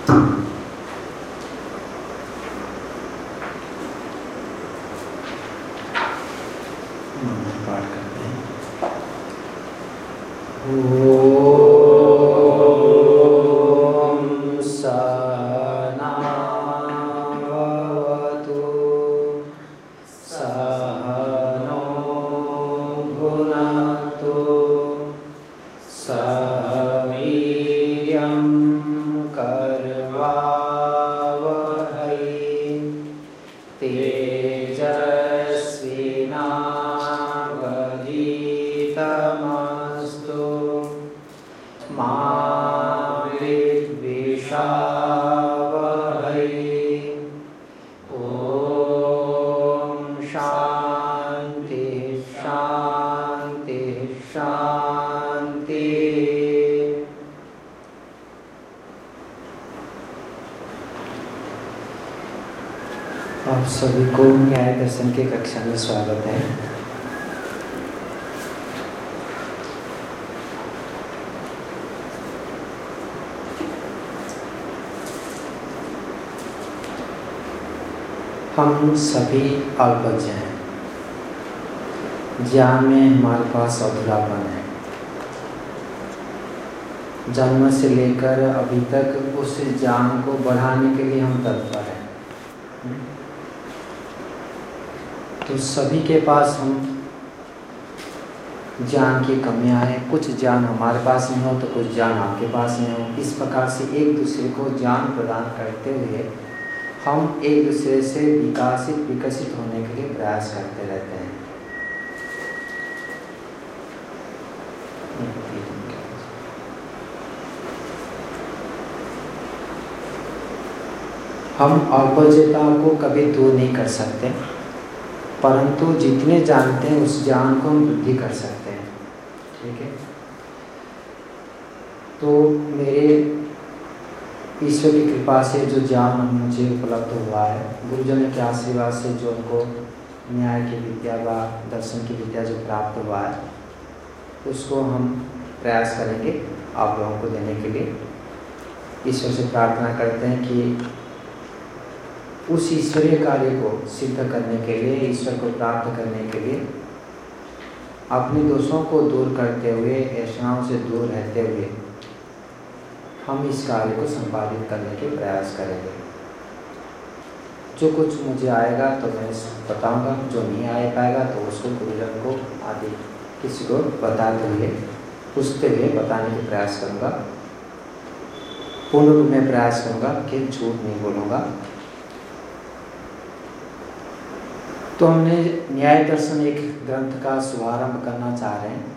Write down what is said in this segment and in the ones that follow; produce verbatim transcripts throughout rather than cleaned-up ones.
पाठ करते हैं। ओम सहना भवतु सहनो भुनक्तु सह वीर्यं करवावहै तेजस्विनावधीतमस्तु मा विद्विषावहै। ओम शांति शांति शांति। आप सभी को न्याय दर्शन की कक्षा में स्वागत है। हम सभी अल्पज्ञ हैं, ज्ञान में हमारे पास अधूरापन है। जन्म से लेकर अभी तक उस ज्ञान को बढ़ाने के लिए हम तत्पर हैं। तो सभी के पास हम ज्ञान की कमियां हैं। कुछ ज्ञान हमारे पास नहीं हो तो कुछ ज्ञान आपके पास नहीं हो। इस प्रकार से एक दूसरे को ज्ञान प्रदान करते हुए हम एक दूसरे से विकासित विकसित होने के लिए प्रयास करते रहते हैं। हम अल्पज्ञता को कभी दूर नहीं कर सकते, परंतु जितने जानते हैं उस ज्ञान को हम वृद्धि कर सकते हैं। ठीक है। तो मेरे ईश्वर की कृपा से जो ज्ञान मुझे उपलब्ध हुआ है, गुरुजनों के आशीर्वाद से जो उनको न्याय की विद्या व दर्शन की विद्या जो प्राप्त हुआ है, उसको हम प्रयास करेंगे आप लोगों को देने के लिए। ईश्वर से प्रार्थना करते हैं कि उस ईश्वरीय कार्य को सिद्ध करने के लिए, ईश्वर को प्राप्त करने के लिए अपने दोषों को दूर करते हुए, ऐसाओं से दूर रहते हुए हम इस कार्य को संपादित करने के प्रयास करेंगे। जो कुछ मुझे आएगा तो मैं बताऊंगा, जो नहीं आ पाएगा तो उसको गुरुजन को आदि किसी को बताते हुए, पूछते हुए बताने के प्रयास करूंगा। पूर्ण रूप में प्रयास करूंगा कि झूठ नहीं बोलूँगा। तो हमने न्याय दर्शन एक ग्रंथ का शुभारंभ करना चाह रहे हैं।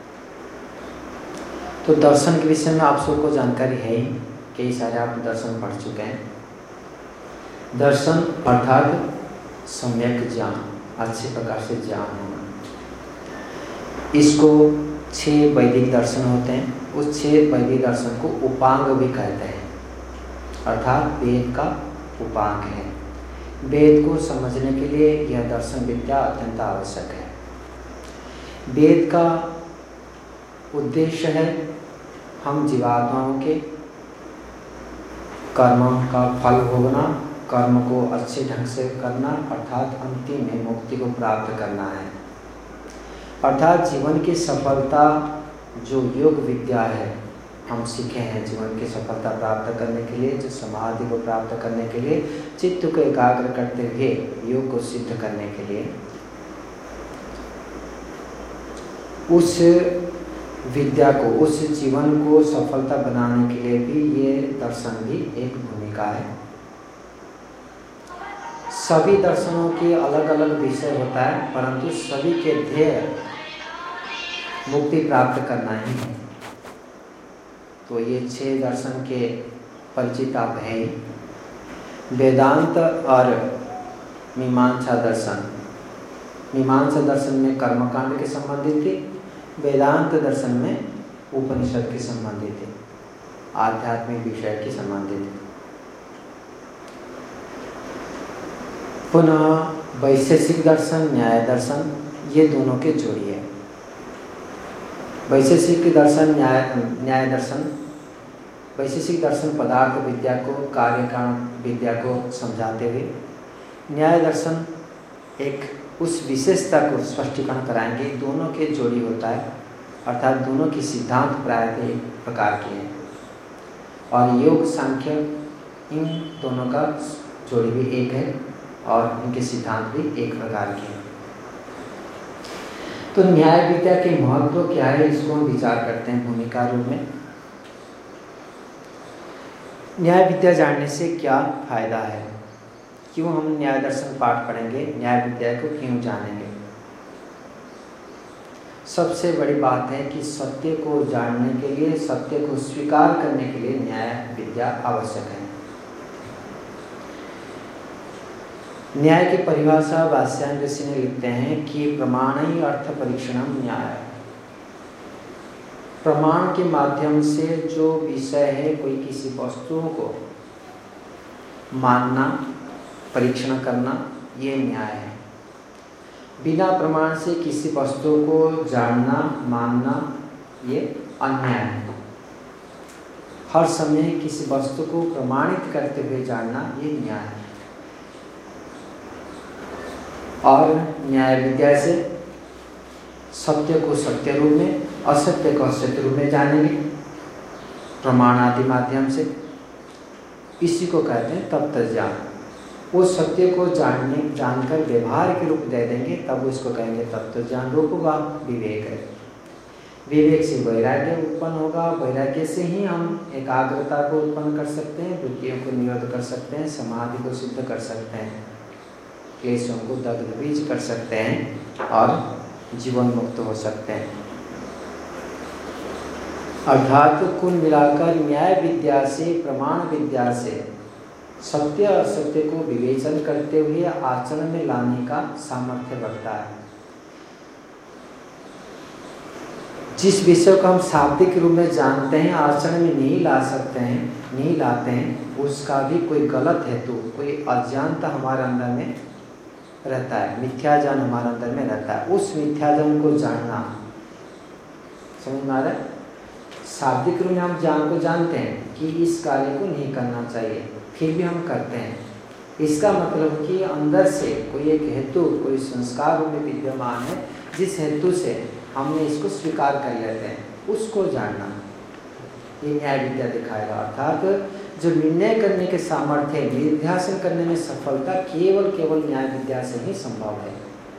तो दर्शन के विषय में आप सबको जानकारी है ही, कई सारे आप दर्शन पढ़ चुके हैं। दर्शन अर्थात सम्यक ज्ञान, अच्छे प्रकार से ज्ञान होना। इसको छह वैदिक दर्शन होते हैं। उस छह वैदिक दर्शन को उपांग भी कहते हैं, अर्थात वेद का उपांग है। वेद को समझने के लिए यह दर्शन विद्या अत्यंत आवश्यक है। वेद का उद्देश्य है हम जीवात्माओं के कर्म का फल भोगना, कर्म को अच्छे ढंग से करना, अर्थात अंतिम में मुक्ति को प्राप्त करना है। अर्थात जीवन की सफलता जो योग विद्या है हम सीखे हैं, जीवन की सफलता प्राप्त करने के लिए, जो समाधि को प्राप्त करने के लिए, चित्त को एकाग्र करते हुए योग को सिद्ध करने के लिए, उस विद्या को, उस जीवन को सफलता बनाने के लिए भी ये दर्शन भी एक भूमिका है। सभी दर्शनों के अलग अलग विषय होता है, परंतु सभी के ध्येय मुक्ति प्राप्त करना ही है। तो ये छह दर्शन के परिचित आप हैं। वेदांत और मीमांसा दर्शन। मीमांसा दर्शन में कर्मकांड के संबंधित थी, वेदांत दर्शन में उपनिषद के संबंधित थे, आध्यात्मिक विषय के संबंधित थे। पुनः वैशेषिक दर्शन, न्याय दर्शन, ये दोनों के जोड़ी है। वैशेषिक दर्शन, न्याय न्याय दर्शन वैशेषिक दर्शन पदार्थ विद्या को, कार्य कारण विद्या को समझाते हुए न्याय दर्शन एक उस विशेषता को स्पष्टीकरण कराएंगे। दोनों के जोड़ी होता है, अर्थात दोनों की सिद्धांत प्रायः एक प्रकार के हैं और योग सांख्य इन दोनों का जोड़ी भी एक है और इनके सिद्धांत भी एक प्रकार के हैं। तो न्याय विद्या के महत्व क्या है, इसको हम विचार करते हैं भूमिका रूप में। न्याय विद्या जानने से क्या फायदा है, क्यों हम न्याय दर्शन पाठ पढ़ेंगे, न्याय विद्या को क्यों जानेंगे। सबसे बड़ी बात है कि सत्य को जानने के लिए, सत्य को स्वीकार करने के लिए न्याय विद्या आवश्यक है। न्याय की परिभाषा वात्स्यायन ऋषि ने लिखते हैं कि प्रमाण ही अर्थ परीक्षणम न्याय। प्रमाण के माध्यम से जो विषय है, कोई किसी वस्तुओं को मानना, परीक्षण करना, ये न्याय है। बिना प्रमाण से किसी वस्तु को जानना, मानना, ये अन्याय है। हर समय किसी वस्तु को प्रमाणित करते हुए जानना, ये न्याय है। और न्याय विद्या से सत्य को सत्य रूप में, असत्य को असत्य रूप में जानेंगे प्रमाण आदि माध्यम से। इसी को कहते हैं तत्व ज्ञान। वो सत्य को जानने जानकर व्यवहार के रूप दे देंगे, तब उसको कहेंगे तत्व ज्ञान रूप हुआ, विवेक है। विवेक से वैराग्य उत्पन्न होगा, वैराग्य से ही हम एकाग्रता को उत्पन्न कर सकते हैं, वृत्तियों को निरोध कर सकते हैं, समाधि को सिद्ध कर सकते हैं, क्लेशों को दग्ध बीज कर सकते हैं और जीवन मुक्त हो सकते हैं। अर्थात कुल मिलाकर न्याय विद्या से, प्रमाण विद्या से सत्य असत्य को विवेचन करते हुए आचरण में लाने का सामर्थ्य बढ़ता है। जिस विषय को हम शाब्दिक रूप में जानते हैं, आचरण में नहीं ला सकते हैं, नहीं लाते हैं, उसका भी कोई गलत हेतु, कोई अज्ञानता हमारे अंदर में रहता है, मिथ्या ज्ञान हमारे अंदर में रहता है। उस मिथ्या ज्ञान को जानना, समझ में आ रहा है। शाब्दिक रूप में हम ज्ञान को जानते हैं कि इस कार्य को नहीं करना चाहिए, फिर भी हम करते हैं। इसका मतलब कि अंदर से कोई एक हेतु, कोई संस्कार में विद्यमान है, जिस हेतु से हमने इसको स्वीकार कर लेते हैं, उसको जानना, ये न्याय विद्या दिखाएगा। अर्थात जो निर्णय करने के सामर्थ्य, निर्ध्यासन करने में सफलता केवल केवल न्याय विद्या से ही संभव है।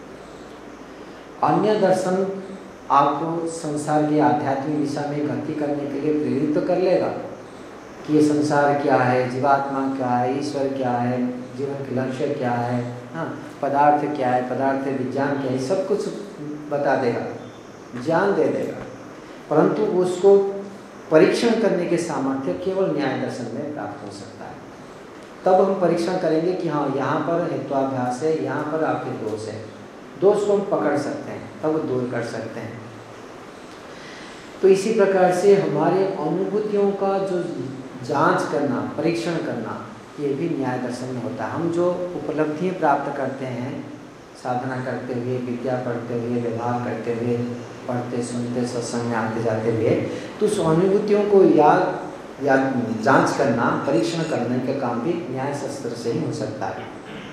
अन्य दर्शन आपको संसार की आध्यात्मिक दिशा में गति करने के लिए प्रेरित तो कर लेगा कि ये संसार क्या है, जीवात्मा क्या है, ईश्वर क्या है, जीवन के लक्ष्य क्या है, हाँ, पदार्थ क्या है, पदार्थ विज्ञान क्या है, सब कुछ बता देगा, ज्ञान दे देगा। परंतु उसको परीक्षण करने के सामर्थ्य केवल न्याय दर्शन में प्राप्त हो सकता है। तब हम परीक्षण करेंगे कि हाँ, यहाँ पर हेत्वाभ्यास है, यहाँ पर आपके दोष है, दोष को हम पकड़ सकते हैं, तब दूर कर सकते हैं। तो इसी प्रकार से हमारे अनुभूतियों का जो जांच करना, परीक्षण करना, ये भी न्याय दर्शन में होता है। हम जो उपलब्धियाँ प्राप्त करते हैं साधना करते हुए, विद्या पढ़ते हुए, व्यवहार करते हुए, पढ़ते सुनते सत्संग में आते जाते हुए, तो उस अनुभूतियों को याद या जांच करना, परीक्षण करने का काम भी न्याय शास्त्र से ही हो सकता है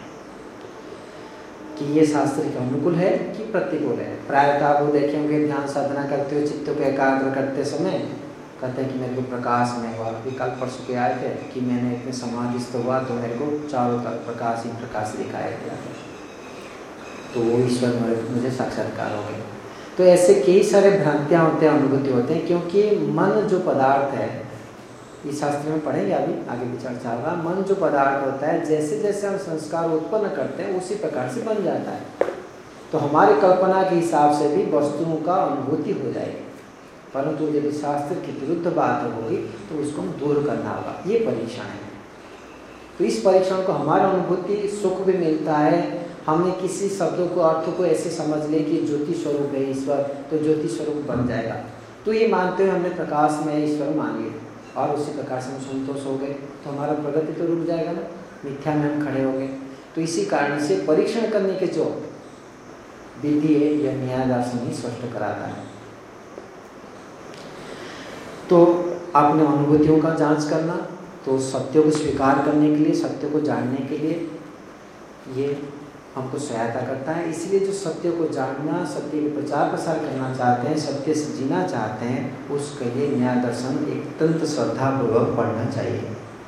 कि ये शास्त्र के अनुकूल है कि प्रतिकूल है। प्रायतः आप वो देखेंगे ध्यान साधना करते हुए चित्त को एकाग्र करते समय कहते हैं कि मेरे को प्रकाश में हुआ। अभी कल परसों के आए थे कि मैंने इतने समाधिस्थ हुआ तो मेरे को चारों तरफ प्रकाश ही प्रकाश दिखाया गया, तो वो ईश्वर मुझे साक्षात्कार हो गया। तो ऐसे कई सारे भ्रांतियाँ होते हैं, अनुभूति होते हैं, क्योंकि मन जो पदार्थ है, इस शास्त्र में पढ़ेंगे अभी आगे भी चर्चा होगा। मन जो पदार्थ होता है, जैसे जैसे हम संस्कार उत्पन्न करते हैं उसी प्रकार से बन जाता है। तो हमारी कल्पना के हिसाब से भी वस्तुओं का अनुभूति हो जाएगी, परंतु यदि शास्त्र की विरुद्ध बात होगी तो उसको हम दूर करना होगा। ये परीक्षण है। तो इस परीक्षण को हमारा अनुभूति सुख भी मिलता है। हमने किसी शब्दों को, अर्थ को ऐसे समझ ले कि ज्योति स्वरूप है ईश्वर, तो ज्योति स्वरूप बन जाएगा। तो ये मानते हुए हमने प्रकाश में ईश्वर मान लिया और उसी प्रकार से हम संतोष हो गए, तो हमारा प्रगति तो रुक जाएगा ना, मिथ्या में हम खड़े हो गए। तो इसी कारण से परीक्षण करने के जो विधि है यह न्याय दर्शन ही स्पष्ट कराता है। तो अपने अनुभूतियों का जांच करना, तो सत्य को स्वीकार करने के लिए, सत्य को जानने के लिए ये हमको सहायता करता है। इसलिए जो सत्य को जानना, सत्य के प्रचार प्रसार करना चाहते हैं, सत्य से जीना चाहते हैं, उसके लिए न्याय दर्शन एक अत्यंत श्रद्धापूर्वक पढ़ना चाहिए।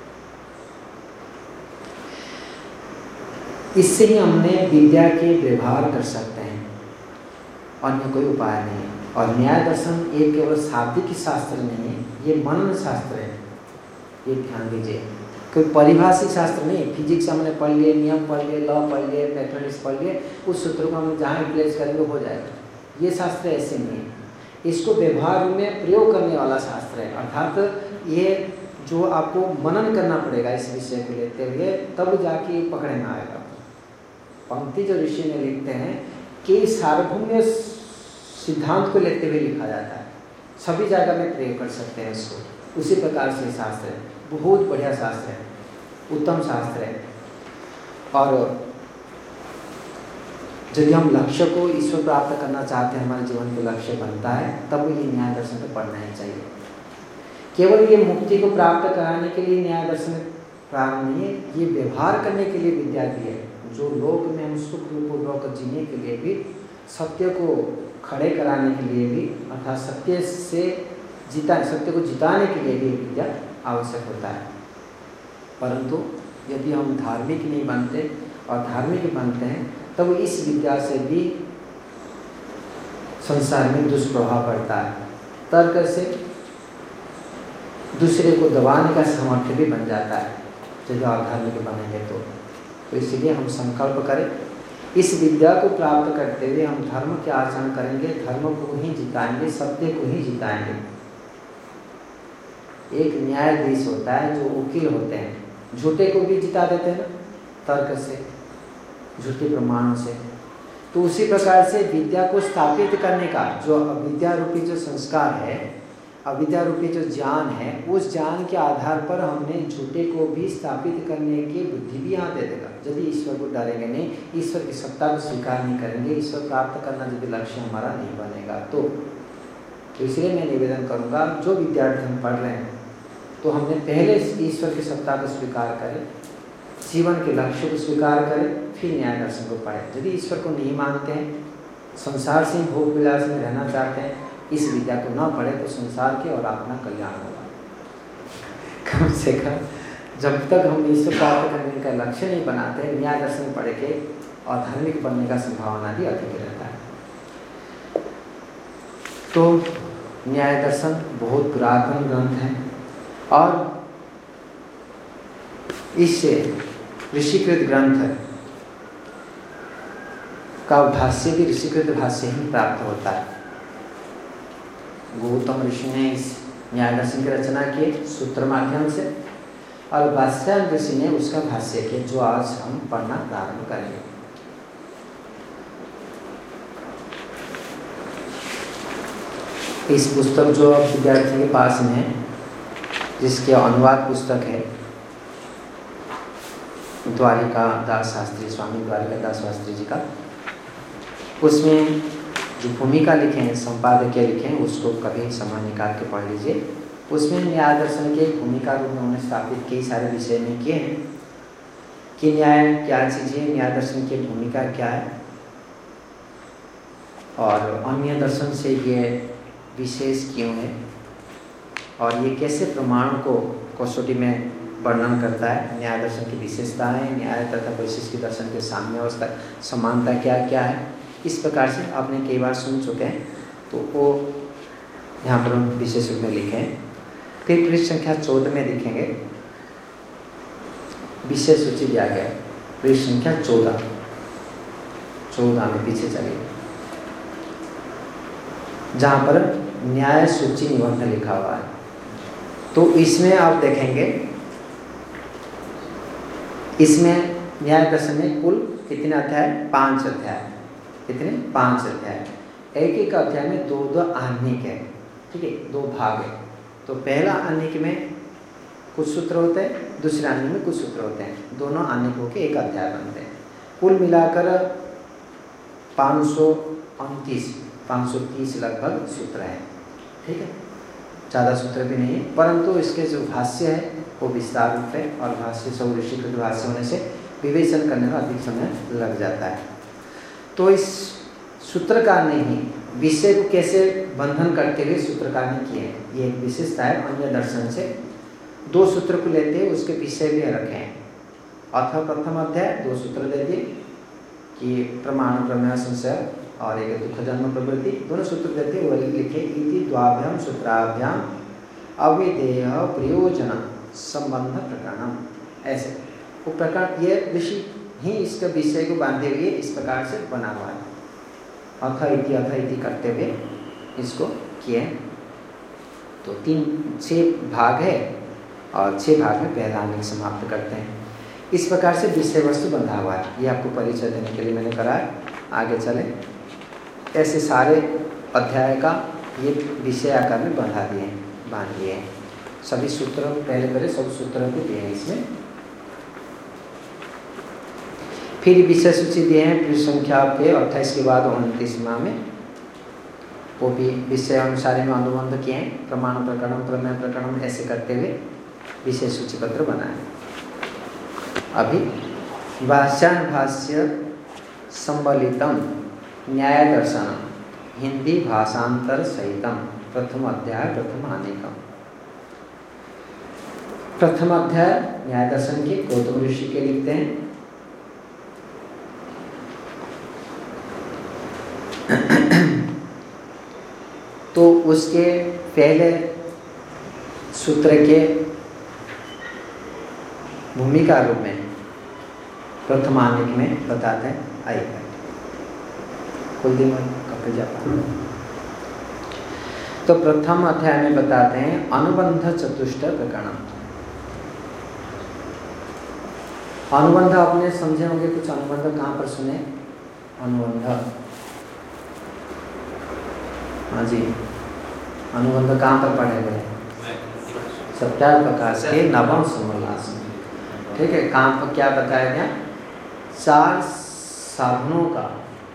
इससे ही हमने विद्या के व्यवहार कर सकते हैं, अन्य कोई उपाय नहीं है। और न्याय दर्शन एक केवल शाब्दिक शास्त्र नहीं है, ये मनन शास्त्र है, ये ध्यान दीजिए। कोई परिभाषिक शास्त्र नहीं। फिजिक्स हमने पढ़ लिए, नियम पढ़ लिए, लॉ पढ़ लिए, मैथमेटिक्स पढ़ लिए, उस सूत्र को हम जहाँ रिप्लेस करेंगे हो जाएगा। ये शास्त्र ऐसे नहीं है, इसको व्यवहार में प्रयोग करने वाला शास्त्र है। अर्थात ये जो आपको मनन करना पड़ेगा इस विषय को लेते हुए, तब जाके पकड़े में आएगा। पंक्ति जो ऋषि ने लिखते हैं कि सार्वभौम्य सिद्धांत को लेते हुए लिखा जाता है, सभी जगह में प्रयोग कर सकते हैं इसको। उसी प्रकार से शास्त्र है, बहुत बढ़िया शास्त्र है, उत्तम शास्त्र है। और यदि हम लक्ष्य को ईश्वर प्राप्त करना चाहते हैं, हमारे जीवन का लक्ष्य बनता है, तब ये न्याय दर्शन को पढ़ना ही चाहिए। केवल ये मुक्ति को प्राप्त कराने के लिए न्याय दर्शन प्रारंभ नहीं है, ये व्यवहार करने के लिए विद्या भी है। जो लोक में हम सुख पूर्वक जीने के लिए भी, सत्य को खड़े कराने के लिए भी, अर्थात सत्य से जीता सत्य को जिताने के लिए भी विद्या आवश्यक होता है। परंतु यदि हम धार्मिक नहीं बनते और धार्मिक बनते हैं, तब इस विद्या से भी संसार में दुष्प्रभाव पड़ता है। तर्क से दूसरे को दबाने का सामर्थ्य भी बन जाता है यदि आप धार्मिक बनेंगे तो। तो इसलिए हम संकल्प करें, इस विद्या को प्राप्त करते हुए हम धर्म के आचरण करेंगे, धर्म को ही जिताएंगे, सत्य को ही जिताएंगे। एक न्यायाधीश होता है, जो वकील होते हैं, झूठे को भी जिता देते हैं ना, तर्क से, झूठे प्रमाणों से। तो उसी प्रकार से विद्या को स्थापित करने का जो अविद्या रूपी जो संस्कार है, अविद्या रूपी जो ज्ञान है, उस ज्ञान के आधार पर हमने झूठे को भी स्थापित करने की बुद्धि भी यहाँ दे देगा। यदि ईश्वर को डरेंगे नहीं, ईश्वर की सत्ता को स्वीकार नहीं करेंगे, ईश्वर प्राप्त करना यदि लक्ष्य हमारा नहीं बनेगा तो। तो इसलिए मैं निवेदन करूँगा, जो विद्यार्थी हम पढ़ रहे हैं, तो हमने पहले ईश्वर की सत्ता को स्वीकार करें, जीवन के लक्ष्य को स्वीकार करें, फिर न्याय दर्शन को पढ़ें। यदि ईश्वर को नहीं मानते हैं, संसार से भोग विलास में रहना चाहते हैं, इस विद्या को न पढ़े तो संसार के और अपना कल्याण होगा। कम से कम जब तक हम ईश्वर प्राप्त करने का लक्ष्य नहीं बनाते, न्याय दर्शन पढ़ के और धार्मिक बनने का संभावना भी अधिक रहता है। तो न्याय दर्शन बहुत पुरातन ग्रंथ है और इससे ऋषिकृत ग्रंथ का भाष्य भी ऋषिकृत भाष्य ही प्राप्त होता है। गौतम ऋषि ने इस न्याय दर्शन की रचना की सूत्र माध्यम से, और वात्स्यायन ऋषि ने उसका भाष्य किया, जो आज हम पढ़ना प्रारंभ करेंगे। इस पुस्तक जो विद्यार्थी के पास में है, जिसके अनुवाद पुस्तक है द्वारिका दास शास्त्री, स्वामी द्वारिका दास शास्त्री जी का, उसमें जो भूमिका लिखे हैं, संपादकीय लिखे हैं, उसको कभी समय निकाल के पढ़ लीजिए। उसमें न्याय दर्शन के भूमिका रूप में उन्होंने स्थापित कई सारे विषय में किए हैं कि न्याय क्या चीज़ है, न्याय दर्शन की भूमिका क्या है, और अन्य दर्शन से ये विशेष क्यों है, और ये कैसे प्रमाण को कसौटी में वर्णन करता है, न्याय दर्शन की विशेषताएं, न्याय तथा वैशिष्ट दर्शन के साम्य अवस्था समानता क्या क्या है। इस प्रकार से आपने कई बार सुन चुके हैं, तो वो यहाँ पर हम विशेष रूप में लिखे हैं। फिर पृष्ठ संख्या चौदह में देखेंगे, विषय सूची दिया गया, पृष्ठ संख्या चौदह चौदह में पीछे चलिए, जहाँ पर न्याय सूची निबंध लिखा हुआ है। तो इसमें आप देखेंगे, इसमें न्याय दर्शन में कुल कितने अध्याय? पांच अध्याय। कितने? पांच अध्याय। एक एक अध्याय में दो दो आह्निक है, ठीक है, दो भाग है। तो पहला आह्निक में कुछ सूत्र होते हैं, दूसरे आह्निक में कुछ सूत्र होते हैं, दोनों आह्निकों के एक अध्याय बनते हैं। कुल मिलाकर पाँच सौ उनतीस पाँच सौ तीस लगभग सूत्र है, ठीक है। ज़्यादा सूत्र भी नहीं है, परंतु इसके जो भाष्य है वो विस्तार रूप है और भाष्य सब ऋषिकृत भाष्य होने से विवेचन करने में अधिक समय लग जाता है। तो इस सूत्रकार ने ही विषय को कैसे बंधन करते हुए सूत्रकार ने किए हैं, ये एक विशेषता है। अन्य दर्शन से दो सूत्र को लेते हैं, उसके विषय भी रखे हैं। अथ प्रथम अध्याय दो सूत्र दे दिए कि प्रमाण प्रमेय संशय और एक दुख जन्म प्रवृत्ति, दोनों सूत्र देते हैं। वही लिखे इति द्वाभ्याम सूत्राभ्याम अविधेय प्रयोजन संबंध प्रकरणम, ऐसे वो प्रकार ये ऋषि ही इसके विषय को बांधे हुए इस प्रकार से बना हुआ है। अथ इति अथ इति करते हुए इसको किए। तो तीन छः भाग है और छः भाग में पहला समाप्त करते हैं। इस प्रकार से विषय वस्तु बंधा हुआ है। ये आपको परिचय देने के लिए मैंने कराया। आगे चले, ऐसे सारे अध्याय का ये विषय आकार में बंधा दिए बांध दिए हैं। सभी सूत्र पहले पहले सब सूत्र भी दिए हैं इसमें। फिर विषय सूची दिए हैं फिर संख्या के अट्ठाईस के बाद उनतीसवां में, वो भी विषय अनुसार में अनुबंध किए हैं। प्रमाण प्रकरण प्रमेय प्रकरण ऐसे करते हुए विषय सूची पत्र बनाए। अभी भाष्यान भाष्य संबलितम न्याय दर्शन हिंदी भाषांतर सहितम प्रथम अध्याय प्रथम अनेकम। प्रथम अध्याय न्याय दर्शन के गौतम ऋषि के लिखते हैं। तो उसके पहले सूत्र के भूमिका रूप में प्रथमानिक में बताते हैं। आइए कुलदीप कपड़े जापा। तो प्रथम अध्याय में बताते हैं अनुबंध चतुष्ट प्रकरण। अनुबंध आपने समझे होंगे कुछ। अनुबंध कहाँ पर सुने? अनुबंध, हाँ जी, अनुबंध कहाँ पर पढ़े गए? सत्यार्थ प्रकाश के नवम समोल्लास में। ठीक है, कहाँ पर क्या बताया गया? चार साधनों का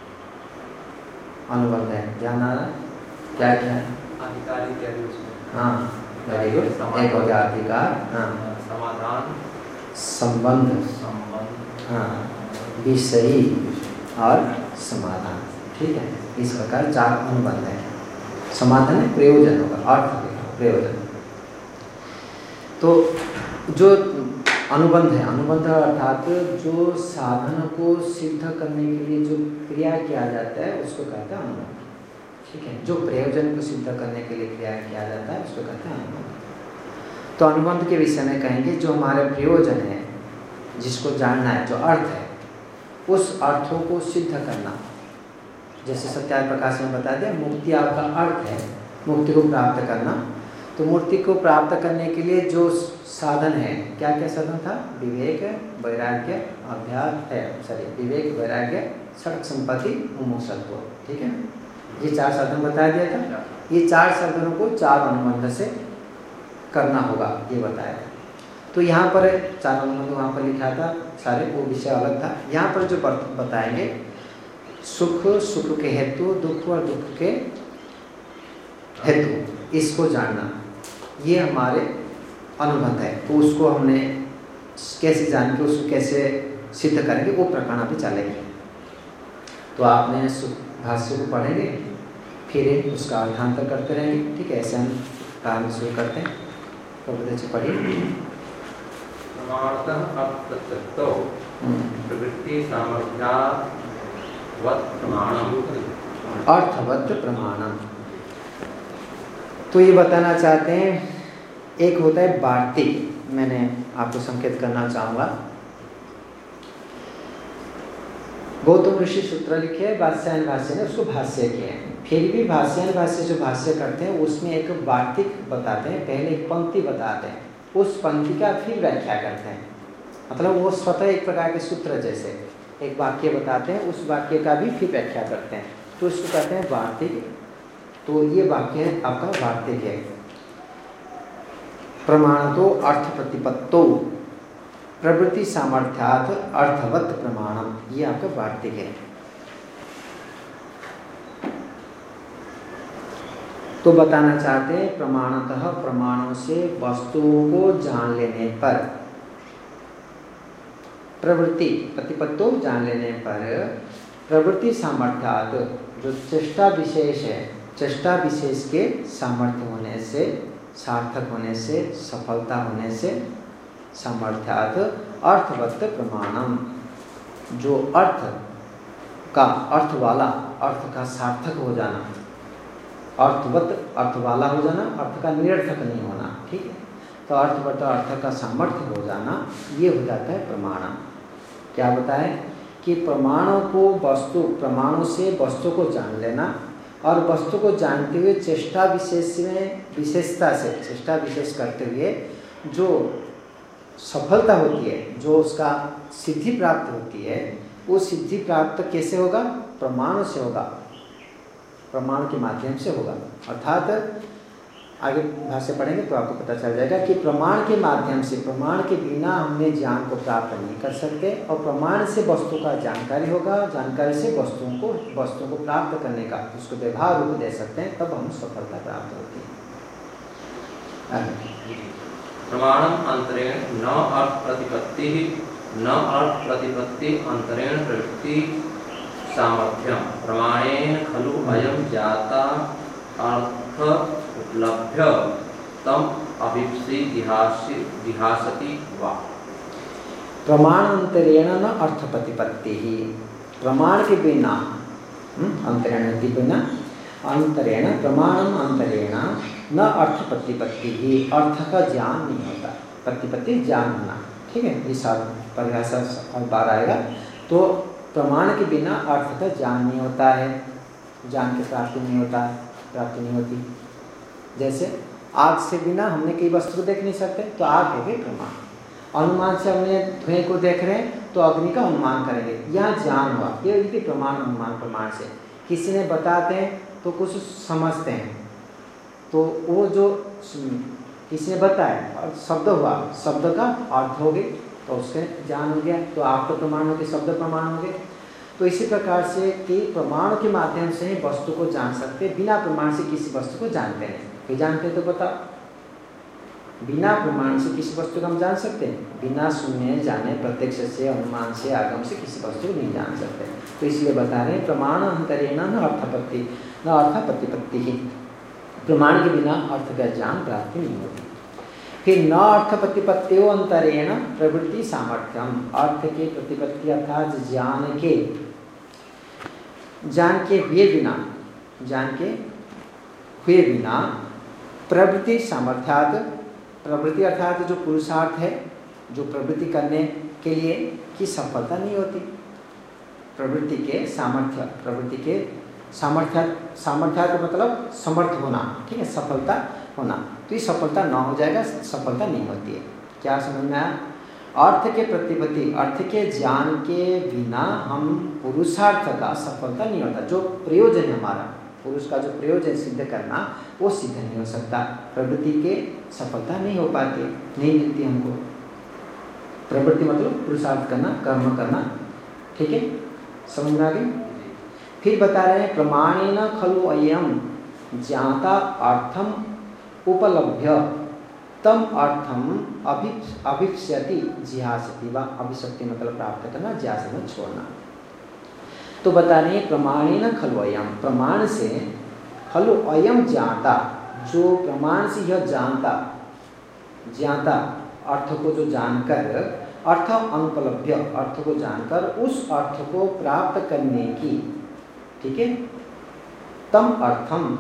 अनुबंध है। ध्यान आ रहा है? क्या क्या है? हाँ, वेरी गुड। एक हो गया अधिकार, हाँ, समाधान, संबंध, हाँ, विषयी और समाधान। ठीक है, इस प्रकार चार अनुबंध है। समाधान है प्रयोजन होगा, अर्थ प्रयोजन। तो जो अनुबंध है, अनुबंध अर्थात जो साधन को सिद्ध करने के लिए जो क्रिया किया जाता है उसको कहते हैं अनुबंध। ठीक है, जो प्रयोजन को सिद्ध करने के लिए क्रिया किया जाता है उसको कहते हैं अनुबंध। तो अनुबंध के विषय में कहेंगे जो हमारे प्रयोजन है, जिसको जानना है, जो अर्थ है, उस अर्थों को सिद्ध करना। जैसे सत्यार्थ प्रकाश में बता दिया मुक्ति आपका अर्थ है, मुक्ति को प्राप्त करना। तो मुक्ति को प्राप्त करने के लिए जो साधन है, क्या क्या साधन था? विवेक, वैराग्य, अभ्यास है, सॉरी विवेक, वैराग्य, षट् संपत्ति, मुमुक्षुत्व। ठीक है, ये चार साधन बता दिया था। ये चार साधनों को चार अनुबंध से करना होगा, ये बताया। तो यहाँ पर चार अनुबंध वहाँ पर लिखा था, सारे वो विषय अलग था। यहाँ पर जो बताएंगे सुख, सुख के हेतु, दुख और दुख के हेतु, इसको जानना, ये हमारे अनुबंध है। तो उसको हमने कैसे जान के उसको कैसे सिद्ध करेंगे, वो प्रकरण अभी चलेंगे। तो आपने भाष्य को पढ़ेंगे, फिर उसका अर्थांतर करते रहेंगे। ठीक है, ऐसे हम काम शुरू करते हैं। तो बच्चे पढ़िए। प्रवृत्ति सामर्थ्यावत् प्रमाणम, अर्थवत् प्रमाणम। तो ये बताना चाहते हैं, एक होता है वार्तिक, मैंने आपको संकेत करना चाहूँगा। गौतम ऋषि सूत्र लिखे हैं, भाष्यायन भाष्य ने उसको भाष्य किए हैं। फिर भी भाष्यायन भाष्य जो भाष्य करते हैं उसमें एक वार्तिक बताते हैं, पहले एक पंक्ति बताते हैं, उस पंक्ति का फिर व्याख्या करते हैं। मतलब वो स्वतः एक प्रकार के सूत्र जैसे एक वाक्य बताते हैं, उस वाक्य का भी फिर व्याख्या करते हैं, तो इसको कहते हैं वार्तिक। तो ये वाक्य आपका वार्तिक है। प्रमाण तो अर्थ प्रतिपत्तो प्रवृत्ति सामर्थ्यात् अर्थवत् प्रमाणम, ये आपका वार्तिक है। तो बताना चाहते हैं प्रमाणतः प्रमाणों से वस्तुओं को जान लेने पर, प्रवृत्ति प्रतिपत्तो जान लेने पर प्रवृत्ति सामर्थ्यात, जो चेष्टा विशेष है, चेष्टा विशेष के सामर्थ्य होने से, सार्थक होने से, सफलता होने से, सामर्थ्यात अर्थवत् प्रमाणम, जो अर्थ का, अर्थ वाला, अर्थ का सार्थक हो जाना, अर्थवत् अर्थ वाला हो जाना, अर्थ का निरर्थक नहीं होना, ठीक है। तो अर्थवत् अर्थ का सामर्थ्य हो जाना, ये हो जाता है प्रमाण। क्या बताएं कि प्रमाणों को वस्तु, प्रमाणों से वस्तु को जान लेना और वस्तु को जानते हुए चेष्टा विशेष में, विशेषता से चेष्टा विशेष करते हुए जो सफलता होती है, जो उसका सिद्धि प्राप्त होती है, वो सिद्धि प्राप्त कैसे होगा? प्रमाण से होगा, प्रमाण के माध्यम से होगा। अर्थात आगे भाष्य पढ़ेंगे तो आपको पता चल जाएगा कि प्रमाण के माध्यम से, प्रमाण के बिना हमने ज्ञान को प्राप्त नहीं कर सकते, और प्रमाण से वस्तु का जानकारी होगा, जानकारी से वस्तुओं को वस्तुओं को प्राप्त करने का उसको व्यवहार रूप दे सकते हैं, तब हम सफलता प्राप्त होती है। प्रमाणम अंतरेण न अर्थ प्रतिपत्ति, न अर्थ प्रतिपत्ति अंतरेण प्रवृत्ति सामर्थ्यम, प्रमाणेन खलु अयं जाता अर्थ उपलभ्य तम अभिप्सिदिहासति वा। प्रमाण अंतरेण न अर्थ प्रतिपत्ति ही, प्रमाण के बिना, अंतरेण के बिना, अंतरेण प्रमाणम अंतरेण न अर्थ प्रतिपत्ति ही, अर्थ का ज्ञान नहीं होता, प्रतिपत्ति ज्ञान होना, ठीक है। इस परिभाषा बार आएगा। तो प्रमाण के बिना अर्थ का ज्ञान नहीं होता है, ज्ञान की प्राप्ति नहीं होता, प्राप्ति नहीं होती। जैसे आग से बिना हमने कई वस्तु को देख नहीं सकते, तो आग हो गई प्रमाण। अनुमान से हमने धुएं को देख रहे हैं तो अग्नि का अनुमान करेंगे, यहाँ ज्ञान हुआ, ये यदि प्रमाण, अनुमान प्रमाण से किसी ने बताते हैं तो कुछ समझते हैं, तो वो जो किसी ने बताया और शब्द हुआ, शब्द का अर्थ हो गई तो उसके ज्ञान हो गया, तो आप तो प्रमाण हो गए, शब्द प्रमाण हो गए। तो इसी प्रकार से कि प्रमाण के माध्यम से ही वस्तु को जान सकते, बिना प्रमाण से किसी वस्तु को जानते हैं। कि जानते तो बता, बिना प्रमाण से किसी वस्तु को हम जान सकते हैं? बिना सुने जाने, प्रत्यक्ष से, अनुमान से, आगम से किसी वस्तु को नहीं जान सकते। तो इसलिए बता रहे हैं प्रमाण अंतरेण न अर्थपत्ति न अर्थ प्रतिपत्ति ही, प्रमाण के बिना अर्थ का ज्ञान प्राप्ति नहीं होती। फिर न अर्थ प्रतिपत्तियो अंतरेण प्रवृत्ति सामर्थ्यम, अर्थ के प्रतिपत्ति अर्थात ज्ञान के, ज्ञान के हुए बिना, ज्ञान के हुए बिना प्रवृत्ति सामर्थ्यात, प्रवृत्ति अर्थात जो पुरुषार्थ है, जो प्रवृत्ति करने के लिए की सफलता नहीं होती। प्रवृत्ति के सामर्थ्य, प्रवृत्ति के सामर्थ्य, सामर्थ्य का मतलब समर्थ होना, ठीक है, सफलता होना। तो ये सफलता ना हो जाएगा, सफलता नहीं होती है। क्या समझ में आया? अर्थ के प्रतिपत्ति, अर्थ के ज्ञान के बिना हम पुरुषार्थ का सफलता नहीं होता। जो प्रयोजन है हमारा, पुरुष का जो प्रयोजन सिद्ध करना, वो सिद्ध नहीं हो सकता। प्रवृत्ति के सफलता नहीं हो पाती, नहीं मिलती हमको। प्रवृत्ति मतलब पुरुषार्थ करना, कर्म करना, ठीक है, समझ में आ गई? फिर बता रहे हैं प्रमाणेन खलु अयं ज्ञाता अर्थम उपलभ्य तम अर्थम अभिप्स्यति जिहासति वा, अभिशक्ति मतलब प्राप्त करना, जिहास में छोड़ना। तो बता रहे हैं प्रमाणेन खलु अयं, प्रमाण से खलु अयं ज्ञाता, जो प्रमाण से यह जानता, ज्ञाता अर्थ को जो जानकर, अर्थ अनुपलभ्य, अर्थ को जानकर उस अर्थ को प्राप्त करने की, ठीक है, तम अर्थम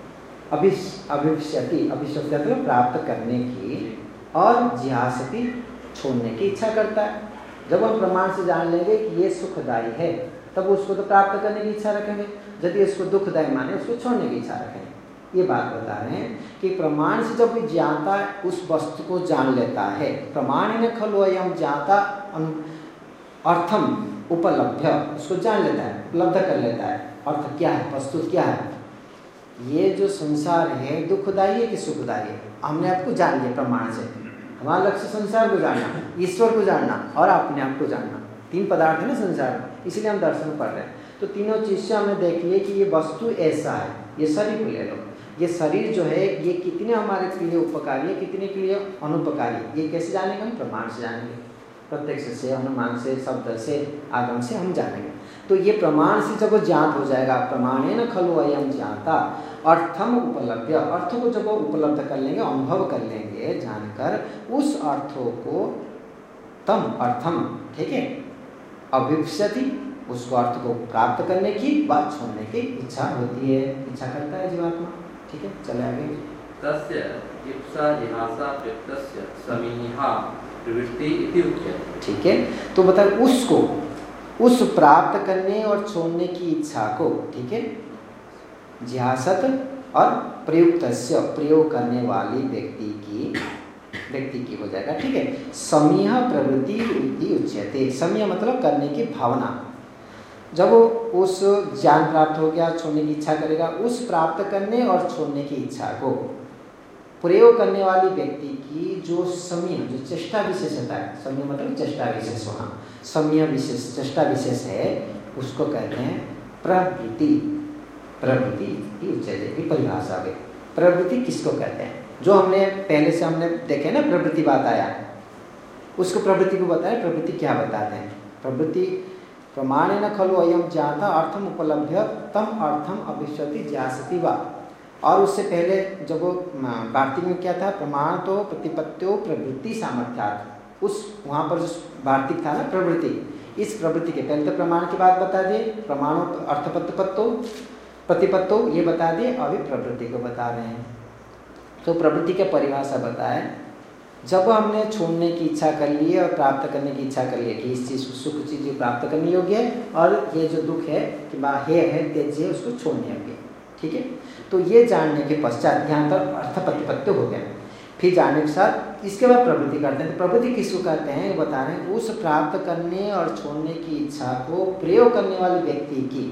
अभिप्स्यति, अभिशक्ति मतलब प्राप्त करने की, और जिहासति छोड़ने की इच्छा करता है। जब हम प्रमाण से जान लेंगे कि ये सुखदायी है, तब उसको तो प्राप्त करने की इच्छा रखेंगे। यदि इसको दुखदायी माने, उसको छोड़ने की इच्छा रखेंगे। ये बात बता रहे हैं कि प्रमाण से जब कोई ज्ञाता उस वस्तु को जान लेता है, प्रमाणेन खलु अयं ज्ञाता अर्थम उपलभ्य, उसको जान लेता है, उपलब्ध कर लेता है। अर्थ क्या है, वस्तु क्या है, ये जो संसार है दुखदायी है कि सुखदायी है, हमने आपको जान लिया प्रमाण से। हमारा लक्ष्य संसार को जानना, ईश्वर को जानना और अपने आप को जानना। तीन पदार्थ है ना संसार में, इसीलिए हम दर्शन पढ़ रहे हैं। तो तीनों चीज से हमने देख लिया कि ये वस्तु ऐसा है, ये शरीर को ले लो। ये शरीर जो है ये कितने हमारे के लिए उपकारी है, कितने के लिए अनुपकारी, ये कैसे जानेंगे हम? प्रमाण से जानेंगे, प्रत्यक्ष से, अनुमान से, शब्द से, आगम से हम जानेंगे। तो ये प्रमाण से जब ज्ञात हो जाएगा, प्रमाणेन खलु अयं ज्ञाता, अर्थम उपलब्ध, अर्थ को जब उपलब्ध कर लेंगे, अनुभव कर लेंगे, जानकर उस अर्थों को तम अर्थम, ठीक है, अभिप्स्यति, उसको अर्थ को प्राप्त करने की, बात छोड़ने की इच्छा होती है, इच्छा करता है जीवात्मा। ठीक है, चले आगे। तस्य इप्सा जिहासा प्रत्यस्य समीहा प्रवृत्ति इति उच्यते। ठीक है, तो बताए उसको, उस प्राप्त करने और छोड़ने की इच्छा को, ठीक है, जिहासत और प्रयुक्तस्य, प्रयोग करने वाली व्यक्ति की, व्यक्ति की हो जाएगा। ठीक है, समीह प्रवृत्ति इति उच्यते। समीह मतलब करने की भावना। जब उस ज्ञान प्राप्त हो गया, छोड़ने की इच्छा करेगा, उस प्राप्त करने और छोड़ने की इच्छा को प्रयोग करने वाली व्यक्ति की जो समीह, जो चेष्टा विशेष होता है, समीह मतलब चेष्टा विशेष होना, समीह विशेष, चेष्टा विशेष है, उसको कहते हैं प्रवृत्ति। प्रवृत्ति की उच्चते की परिभाषा है। प्रवृत्ति किसको कहते हैं? जो हमने पहले से हमने देखे ना, प्रवृत्ति बात आया, उसको प्रवृत्ति को बताया। प्रवृत्ति क्या बताते हैं? प्रवृत्ति प्रमाणेन खलु अयं ज्ञाता अर्थम उपलभ्य तम अर्थम अभिष्यति ज्ञासति वा। और उससे पहले जब वो वार्तिक में क्या था, प्रमाण तो प्रतिपत्त्यो प्रवृत्ति सामर्थ्यात्, उस वहाँ पर जो वार्तिक था ना प्रवृत्ति, इस प्रवृत्ति के पहले तो प्रमाण की बात बता दिए, प्रमाणों अर्थपत्तो प्रतिपत्तो ये बता दिए, अभी प्रवृत्ति को बता रहे हैं। तो प्रवृत्ति की परिभाषा बताए, जब हमने छोड़ने की इच्छा कर ली है और प्राप्त करने की इच्छा कर ली है कि इस चीज़ को, सुख चीज़ प्राप्त करने योग्य है और ये जो दुख है कि हे है तेज है, उसको छोड़ने योग्य। ठीक है, तो ये जानने के पश्चात यहाँ तक अर्थ प्रतिपत्ति हो गया। फिर जानने के साथ इसके बाद प्रवृत्ति करते हैं। तो प्रवृत्ति किसको कहते हैं बता रहे हैं, उस प्राप्त करने और छोड़ने की इच्छा को प्रयोग करने वाले व्यक्ति की,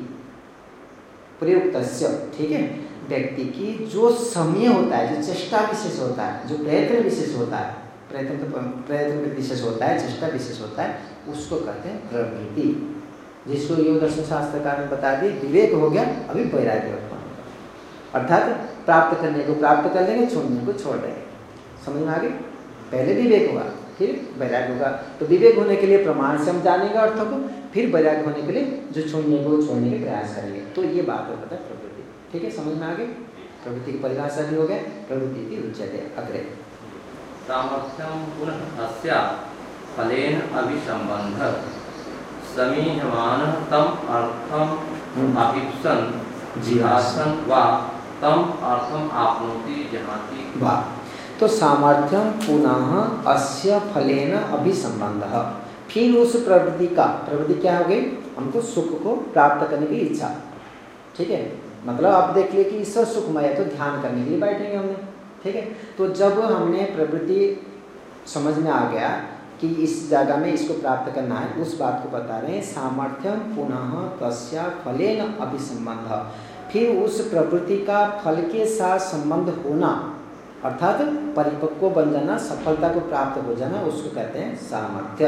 प्रयुक्तस्य, ठीक है, व्यक्ति की जो समय होता है, जो चेष्टा विशेष होता है, जो प्रयत्न विशेष होता है, प्रयत्न तो प्रयत्न विशेष होता है, चेष्टा विशेष होता है, उसको कहते हैं प्रवृत्ति। जिसको योग दर्शन शास्त्रकार ने बता दी, विवेक हो गया, अभी वैराग्य उत्पन्न होगा। अर्थात प्राप्त करने को प्राप्त कर लेंगे, छोड़ने को छोड़ देंगे। समझ में आ गई? पहले विवेक होगा, फिर वैराग्य होगा। तो विवेक होने के लिए प्रमाण से हम जानेंगे अर्थों को, फिर वैराग्य होने के लिए जो छोड़ने को छोड़ने के प्रयास करेंगे। तो ये बात होता है प्रवृत्ति। ठीक है, समझ में आ गई? प्रवृत्ति की परिभाषा भी हो गया, प्रवृत्ति की उच्यते। अग्रे सामर्थ्यम पुनः अस्या फलेन अभिसंबंध समीहमान तम अर्थम अभिप्सन जिहासन वा तम अर्थम आपनोति जहाति वा। तो सामर्थ्यम पुनः अस्य फलेन अभिसंबंध, फिर उस प्रवृत्ति का, प्रवृत्ति क्या हो गई? हमको सुख को प्राप्त करने की इच्छा। ठीक है, मतलब आप देख लिए कि ईश्वर सुखमय है, तो ध्यान करने के लिए बैठेंगे हमने। ठीक है, तो जब हमने प्रवृत्ति समझ में आ गया कि इस जगह में इसको प्राप्त करना है, उस बात को बता रहे हैं। सामर्थ्यम पुनः तस्या फलेन अभिसंबंध, फिर उस प्रवृत्ति का फल के साथ संबंध होना, अर्थात परिपक्व बन जाना, सफलता को प्राप्त हो जाना, उसको कहते हैं सामर्थ्य।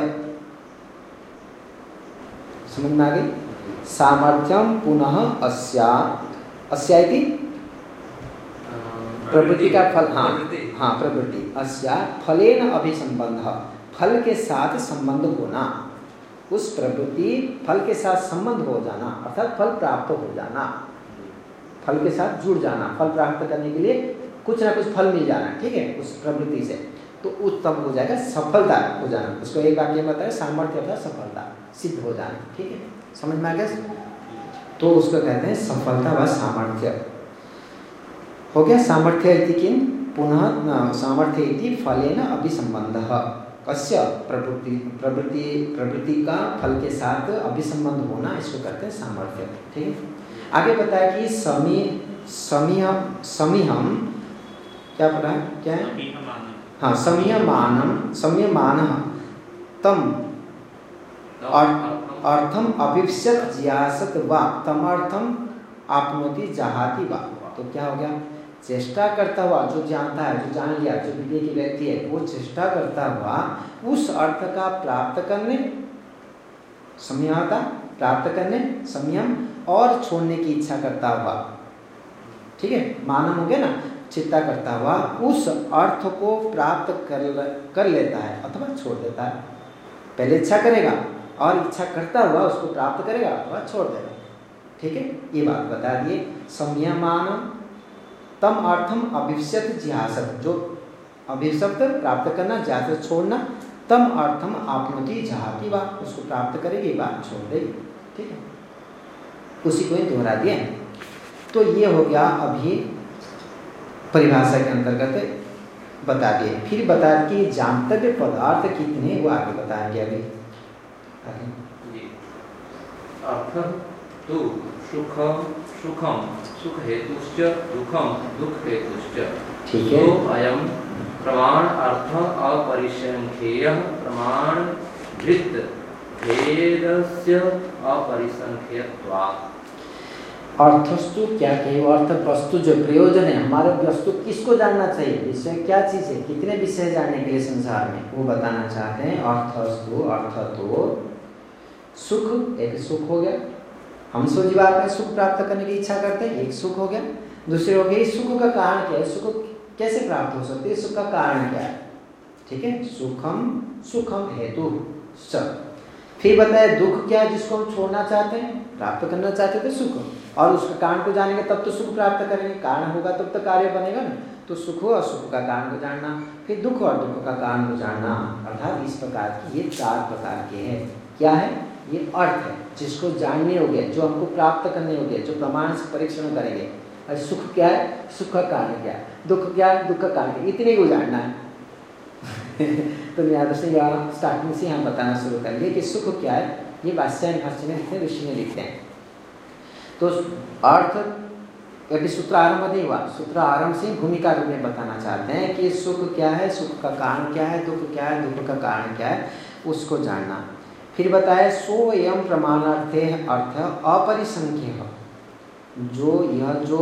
समझ में आ गई? सामर्थ्यम पुनः अस्या, अस्या इति प्रवृत्ति का फल, हाँ हाँ प्रवृत्ति, अस्या फलेन अभिसंबंध, फल के साथ संबंध होना, उस प्रवृत्ति फल के साथ संबंध हो जाना, अर्थात फल प्राप्त हो जाना, फल के साथ जुड़ जाना, फल प्राप्त करने के लिए कुछ ना कुछ फल मिल जाना। ठीक है, उस प्रवृत्ति से, तो उत्तम हो जाएगा, सफलता हो जाना। उसको एक वाक्य में बताया, सामर्थ्य अर्थात सफलता, सिद्ध हो जाना। ठीक है, समझ में आ गया? तो उसको कहते हैं सफलता व सामर्थ्य। हो गया सामर्थ्य इति किन पुनः सामर्थ्य इति फलेन अभिसंबंधः, कस्य प्रवृत्ति, प्रवृत्ति प्रवृत्ति का फल के साथ अभिसंबंध होना, इसको कहते हैं सामर्थ्य। ठीक है, आगे बताया कि समी समीहम समीहम क्या पढ़ा है, क्या है? हाँ, समीयमानम समीयमानः तम अर्थम अभिप्स्यत जियासत वा तमर्थम आपनोति जहाति वा। तो क्या हो गया? चेष्टा करता हुआ, जो जानता है, जो जान लिया, जो विवेकी व्यक्ति है, वो चेष्टा करता हुआ उस अर्थ का प्राप्त करने, समयता प्राप्त करने, संयम और छोड़ने की इच्छा करता हुआ। ठीक है, मानम हो गया ना, चिंता करता हुआ उस अर्थ को प्राप्त कर कर लेता है अथवा छोड़ देता है। पहले इच्छा करेगा और इच्छा करता हुआ उसको प्राप्त करेगा अथवा छोड़ देगा। ठीक है, ये बात बता दिए। संयमानम तम अर्थम अभिष्यत जिहासत, जो अभिशप्त प्राप्त करना, जिहासत छोड़ना, तम अर्थम आपनोति जहाती वा, उसको प्राप्त करेगी, बात छोड़ देगी। ठीक है, उसी को ही दोहरा दिया। तो ये हो गया अभी परिभाषा के अंतर्गत बता दिए। फिर बता कि जानतव्य पदार्थ कितने, वो आगे बताएंगे अभी। अर्थ तो सुखम सुखम सुख हेतुश्च दुखम दुख हेतुश्च। ठीक है, तो अयम प्रमाण अर्थ अपरिसंख्येय प्रमाण वृत्त भेदस्य अपरिसंख्यत्वात्। अर्थस्तु क्या कहे, अर्थ वस्तु जो प्रयोजन है, हमारे वस्तु किसको जानना चाहिए, विषय क्या चीज़ है, कितने विषय जानने के लिए संसार में, वो बताना चाहते हैं। अर्थस्तु, अर्थ तो सुख, एक सुख हो गया, हम सो जीवात्मा में सुख प्राप्त करने की इच्छा करते हैं, एक सुख हो गया। दूसरे हो गई सुख का कारण क्या है, सुख कैसे प्राप्त हो सकती है, सुख का कारण क्या है। ठीक है, सुखम सुखम हेतु सब। फिर बताया दुख क्या है, जिसको हम छोड़ना चाहते हैं, प्राप्त करना चाहते थे सुख, और उसका कारण को जानेंगे तब तो सुख प्राप्त करेंगे, कारण होगा तब तो कार्य बनेगा ना। तो सुख और सुख का कारण को जानना, फिर दुख और दुख का कारण को जानना, अर्थात इस प्रकार की ये चार प्रकार के हैं। क्या है, ये अर्थ है जिसको जानने होंगे, जो हमको प्राप्त करने होंगे, जो प्रमाण से परीक्षण करेंगे। और सुख क्या है, सुख का कारण क्या है, दुख क्या है, दुख का कारण, इतने को जानना है। तो याद से यहाँ स्टार्टिंग से हम बताना शुरू करेंगे कि सुख क्या है। ये वात्स्यायन भाष्य में लिखते हैं, ऋषि में लिखते हैं। तो अर्थ अभी सूत्र आरंभ नहीं हुआ, सूत्र आरंभ से भूमिका रूप में बताना चाहते हैं कि सुख क्या है, सुख का कारण क्या है, दुख क्या है, दुख का कारण क्या है, उसको जानना। फिर बताया सो एवं प्रमाणार्थे अर्थ अपरिसंख्य, जो यह जो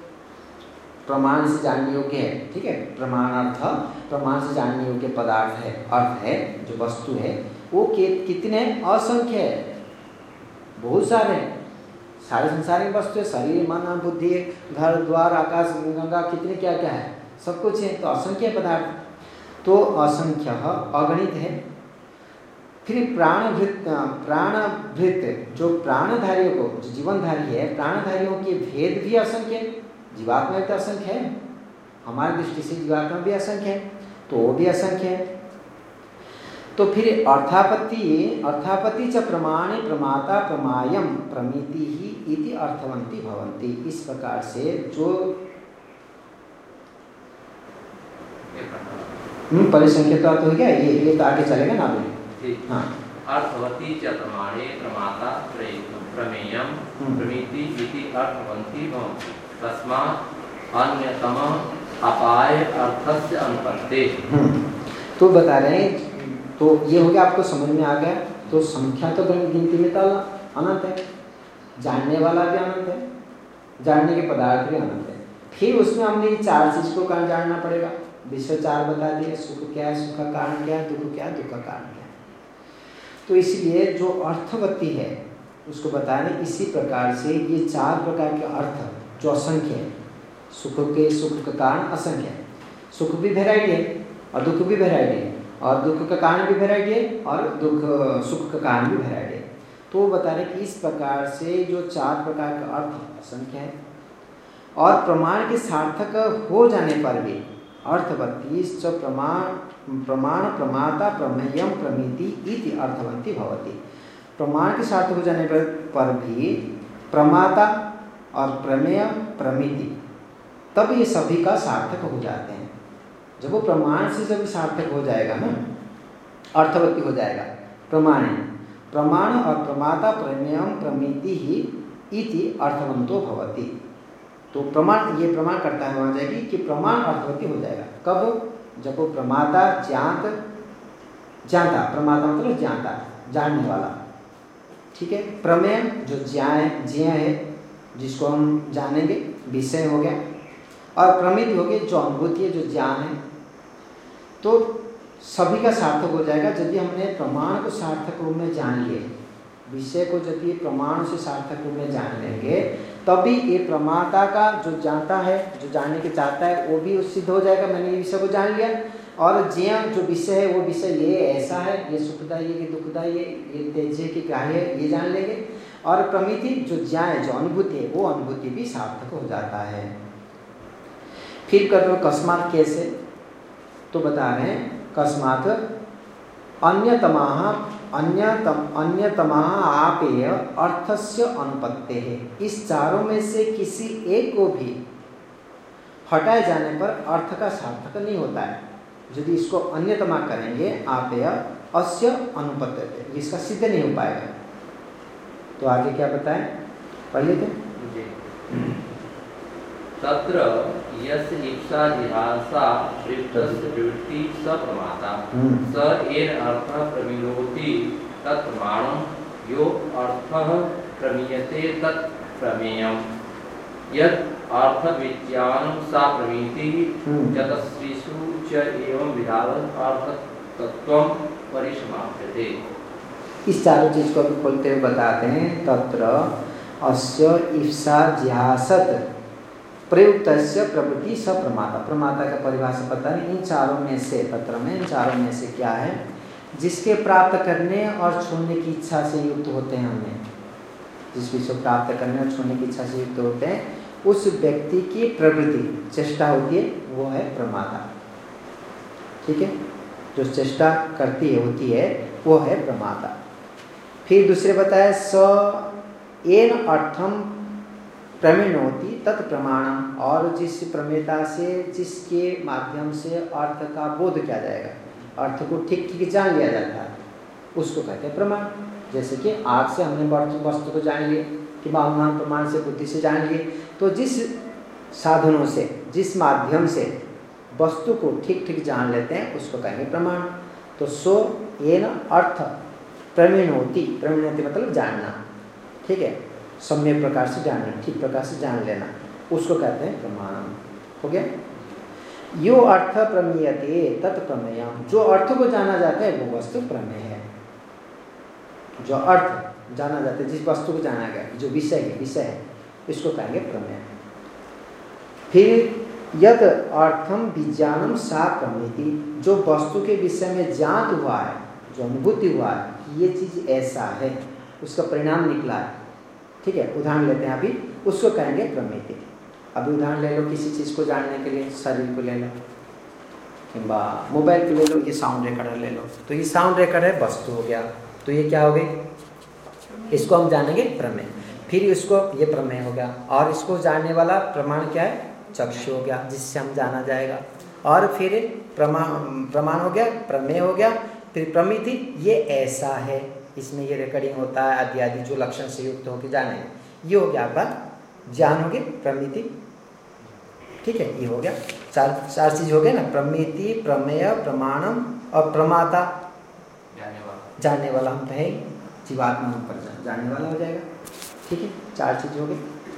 प्रमाण से जानने योग्य है, ठीक है, प्रमाणार्थ प्रमाण से जानने योग्य पदार्थ है, अर्थ है, जो वस्तु है, वो कि, कितने असंख्य है, बहुत सारे हैं। सारे संसार की वस्तु है, शरीर मन बुद्धि घर द्वार आकाश गंगा, कितने क्या क्या है, सब कुछ है। तो असंख्य पदार्थ, तो असंख्य अगणित है। फिर प्राणभृत प्राणभृत जो प्राणधारियों को, जो जीवनधारी है, प्राणधारियों के भेद भी असंख्य है। जीवात्मा भी असंख्य है, हमारी दृष्टि से जीवात्मा भी असंख्य है, तो वो भी असंख्य है। तो फिर अर्थापत्ति अर्थापत्ति च प्रमाणे प्रमाता प्रमायम प्रमिति ही इति अर्थवंती भवंती। इस प्रकार से जो हम्म परिसंख्यता तो हो गया, ये ये तो आगे चलेगा ना अभी। हाँ, अर्थवती च प्रमाणे प्रमाता प्रमेयम प्रमिति इति अर्थवंती भवंती। तस्मात् अन्यतम अपाय अर्थस्य अनुपत्ते। तो बता रहे हैं, तो ये हो गया, आपको समझ में आ गया। तो संख्या तो गिनती में तो अनंत है, जानने वाला भी अनंत है, जानने के पदार्थ भी अनंत है। फिर उसमें हमने चार चीज को कारण जानना पड़ेगा, विषय चार बता दिए, सुख क्या है, सुख का कारण क्या है, दुख क्या है, दुख का कारण क्या है। तो इसलिए जो अर्थवती है उसको बताने, इसी प्रकार से ये चार प्रकार के अर्थ जो असंख्य है, सुख के सुख का कारण असंख्य है, सुख भी वेराइटी है और दुख भी वेराइटी है, और दुख का कारण भी वेराइटी है और दुख सुख का कारण भी वेराइटी है। तो वो बता रहे कि इस प्रकार से जो चार प्रकार का अर्थ असंख्य है, और प्रमाण के सार्थक हो जाने पर भी अर्थवती च प्रमाण प्रमाण प्रमाता प्रमेयम प्रमिति इति अर्थवंती भवति। प्रमाण के सार्थक हो जाने पर पर भी प्रमाता और प्रमेय प्रमिति, तब ये सभी का सार्थक हो जाते हैं। जब वो प्रमाण से जब सार्थक हो जाएगा ना, अर्थवती हो जाएगा, प्रमाण प्रमाण और प्रमाता प्रमेयम प्रमिति ही इति अर्थवंतो भवति। तो प्रमाण, ये प्रमाण करता है वहाँ जाएगी कि प्रमाण अर्थवती हो जाएगा। कब? जब वो प्रमाता ज्ञात जानता, प्रमाता मतलब जानता, जानने वाला, ठीक है। प्रमेय जो ज्ञान ज्ञ है, जिसको हम जानेंगे, विषय हो गया, और प्रमिति हो गई जो अनुभूति है, जो ज्ञान है। तो सभी का सार्थक हो जाएगा यदि हमने प्रमाण को सार्थक रूप में जान लिए, विषय को यदि प्रमाण से सार्थक रूप में जान लेंगे, तभी ये प्रमाता का जो जानता है, जो जानने के चाहता है, वो भी सिद्ध हो जाएगा, मैंने ये विषय को जान लिया। और ज्ञ जो विषय है वो विषय ये ऐसा है, ये सुखदायी है, ये दुखदायी है, ये तेज की ग्राह्य है, ये जान लेंगे। और प्रमिति जो ज्ञ है, जो अनुभूति है, वो अनुभूति भी सार्थक हो जाता है। फिर कर लो कस्मात कैसे, तो बता रहे हैं कस्मात अन्यतमाः अन्यतम अन्यतमाः आपेय अर्थस्य अनुपत्ते है। इस चारों में से किसी एक को भी हटाए जाने पर अर्थ का सार्थक नहीं होता है। यदि इसको अन्यतमा करेंगे आपेय अस्य अनुपत्ते, इसका सिद्ध नहीं हो पाएगा। तो आगे क्या बताएं, पढ़ लेते हैं। तत्र यस्य इप्सा जिहासा वृत्तस्य प्रवृत्ति स प्रमाता स येन अर्थः प्रमीयोति तत् प्रमाणं यो अर्थः प्रमीयते तत् प्रमेयम् यत् अर्थविज्ञानं सा प्रमीति चतस्रीषु च एवं विधावत् अर्थतत्त्वं परिसमाप्यते। इस चारों चीज को भी खोलते हुए बताते हैं। तत्र अस्य इप्सा जिहासत प्रयुक्तस्य प्रवृत्ति स प्रमाता। प्रमाता का परिभाषा पता नहीं। इन चारों में से, तत्र में इन चारों में से क्या है, जिसके प्राप्त करने और छोड़ने की इच्छा से युक्त होते हैं, हमने जिस विषय प्राप्त करने और छोड़ने की इच्छा से युक्त होते हैं, उस व्यक्ति की प्रवृत्ति चेष्टा होती है, वो है प्रमाता। ठीक है, जो चेष्टा करती है होती है वो है प्रमाता। फिर दूसरे बताया स एन अर्थम प्रमेणोति तत् प्रमाणम, और जिस प्रमेयता से, जिसके माध्यम से अर्थ का बोध किया जाएगा, अर्थ को ठीक ठीक जान लिया जाता है, उसको कहते हैं प्रमाण। जैसे कि आग से हमने वस्तु को जान लिए, कि अनुमान प्रमाण से बुद्धि से जान लिए, तो जिस साधनों से, जिस माध्यम से वस्तु को ठीक ठीक जान लेते हैं उसको कहेंगे प्रमाण। तो सो येन अर्थ प्रमेणोति, प्रमेणोति मतलब जानना, ठीक है, सम्यक प्रकार से जानना, ठीक प्रकार से जान लेना, उसको कहते हैं प्रमाणम। हो गया। यो अर्थ प्रमीयते तत् प्रमेयम्, जो अर्थ को जाना जाता है वो वस्तु प्रमेय है। जो अर्थ जाना जाता है, जिस वस्तु को जाना गया, जो विषय है, विषय है, इसको कहेंगे प्रमेय। फिर यद अर्थम विज्ञानम सा प्रमिति, जो वस्तु के विषय में ज्ञात हुआ है, जो अनुभूति हुआ है, ये चीज ऐसा है, उसका परिणाम निकला है। ठीक है, उदाहरण लेते हैं अभी, उसको कहेंगे प्रमिति। अभी उदाहरण ले लो किसी चीज़ को जानने के लिए, शरीर को ले लो, किंबा मोबाइल को ले लो, ये साउंड रिकॉर्डर ले लो। तो ये साउंड रिकॉर्डर वस्तु हो गया, तो ये क्या हो गई, इसको हम जानेंगे प्रमेय। फिर इसको, ये प्रमेय हो गया। और इसको जानने वाला प्रमाण क्या है, चक्षु हो गया, जिससे हम जाना जाएगा। और फिर प्रमाण, प्रमाण हो गया, प्रमेय हो गया। फिर प्रमिति, ये ऐसा है, इसमें ये रिकॉर्डिंग होता है, आदि आदि जो लक्षण से युक्त होकर जाने, ये हो गया आपका ज्ञान, हो गया प्रमिति। ठीक है, ये हो गया, चार चार चीज हो गए ना, प्रमिति, प्रमेय, प्रमाणम और प्रमाता, जानने वाला। जानने वाला हम कहे जीवात्मा पर जानने वाला हो जाएगा। ठीक है, चार चीज हो गई।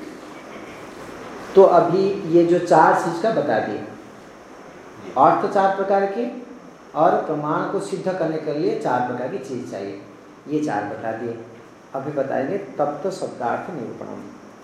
तो अभी ये जो चार चीज का बता दिए, अर्थ चार प्रकार के, और प्रमाण को सिद्ध करने के लिए चार प्रकार की चीज चाहिए, ये चार बता दिए। अभी बताएंगे तत्व शब्दार्थ निरूपणम।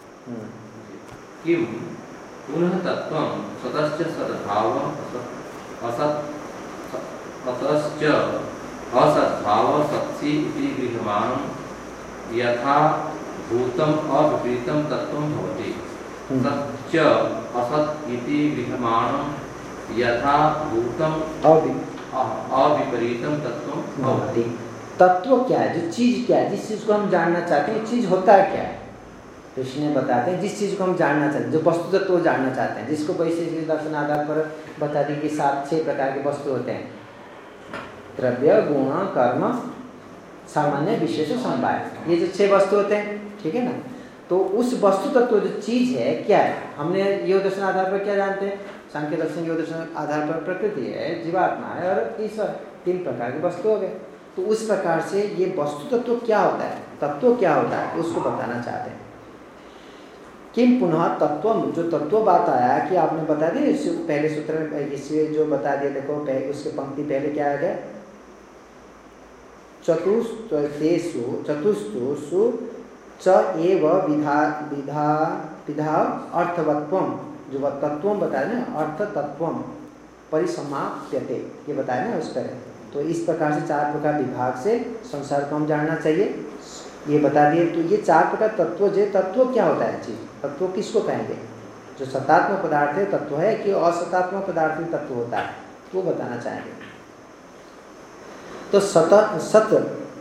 किम पुनः तत्वं सतश्च सद्भावं असत् असश्च असद्भाव सत्सि इति गृह्यमाणं यथा भूतम अविपरीतम तत्वं भवति। सच्च असत् इति गृह्यमाणं यथा भूतम अविपरीतम तत्वं भवति। तत्व क्या है, जो चीज क्या है, जिस चीज को हम जानना चाहते हैं, चीज होता है क्या है, कृष्ण ने बताते हैं। जिस चीज को हम जानना चाहते हैं, जो वस्तु तत्व जानना चाहते हैं, जिसको वैशेषिक दर्शन आधार पर बता दी कि सात छह प्रकार के वस्तु होते हैं, द्रव्य, गुण, कर्म, सामान्य, विशेष, समवाय, ये जो छह वस्तु होते हैं। ठीक है ना, तो उस वस्तु तत्व जो चीज है क्या है, हमने योग दर्शन आधार पर क्या जानते हैं, सांख्य दर्शन योग दर्शन आधार पर प्रकृति है, जीवात्मा है और ईश्वर, तीन प्रकार के वस्तु हो गए। तो उस प्रकार से ये वस्तु तत्व क्या होता है, तत्व क्या होता है, उसको बताना चाहते हैं। किम पुनः तत्वम, जो तत्व बात आया कि आपने बता दिया, इससे पहले सूत्र में इससे जो बता दिया, देखो पहले उसके पंक्ति पहले क्या आ गया, चतुष्टेषु चतुष्टुषु च एव विधा विधा विधा अर्थवत्वम, जो तत्वम बताया ना, अर्थ तत्वम परिसमाप्यते, ये बताया ना उस पर। तो इस प्रकार से चार प्रकार विभाग से संसार को हम जानना चाहिए, ये बता दिए। तो ये चार प्रकार तत्व, जो तत्व क्या होता है चीज, तत्व किसको कहेंगे? जो सतात्मक पदार्थ है तत्व है कि असतात्मक पदार्थ में तत्व होता है, वो बताना चाहेंगे। तो सत सत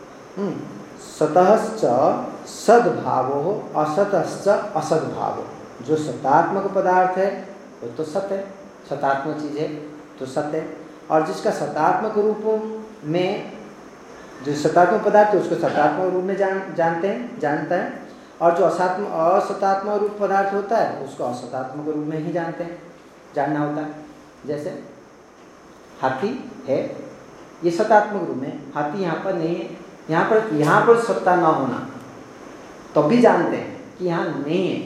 सतश्च सद्भावो असतश्च असद्भावो, जो सतात्मक पदार्थ है वो तो सत है, सतात्मक चीज है तो सत्य है। और जिसका सतात्मक रूप में, जो सतात्मक पदार्थ है उसको सतात्मक रूप में जान जानते हैं जानता है, और जो असात्म असतात्मक रूप पदार्थ होता है उसको असतात्मक रूप में ही जानते हैं, जानना होता है। जैसे हाथी है, ये सतात्मक रूप में, हाथी यहाँ पर नहीं है, यहाँ पर यहाँ पर सत्ता न होना तब तो भी जानते हैं कि यहाँ नहीं है,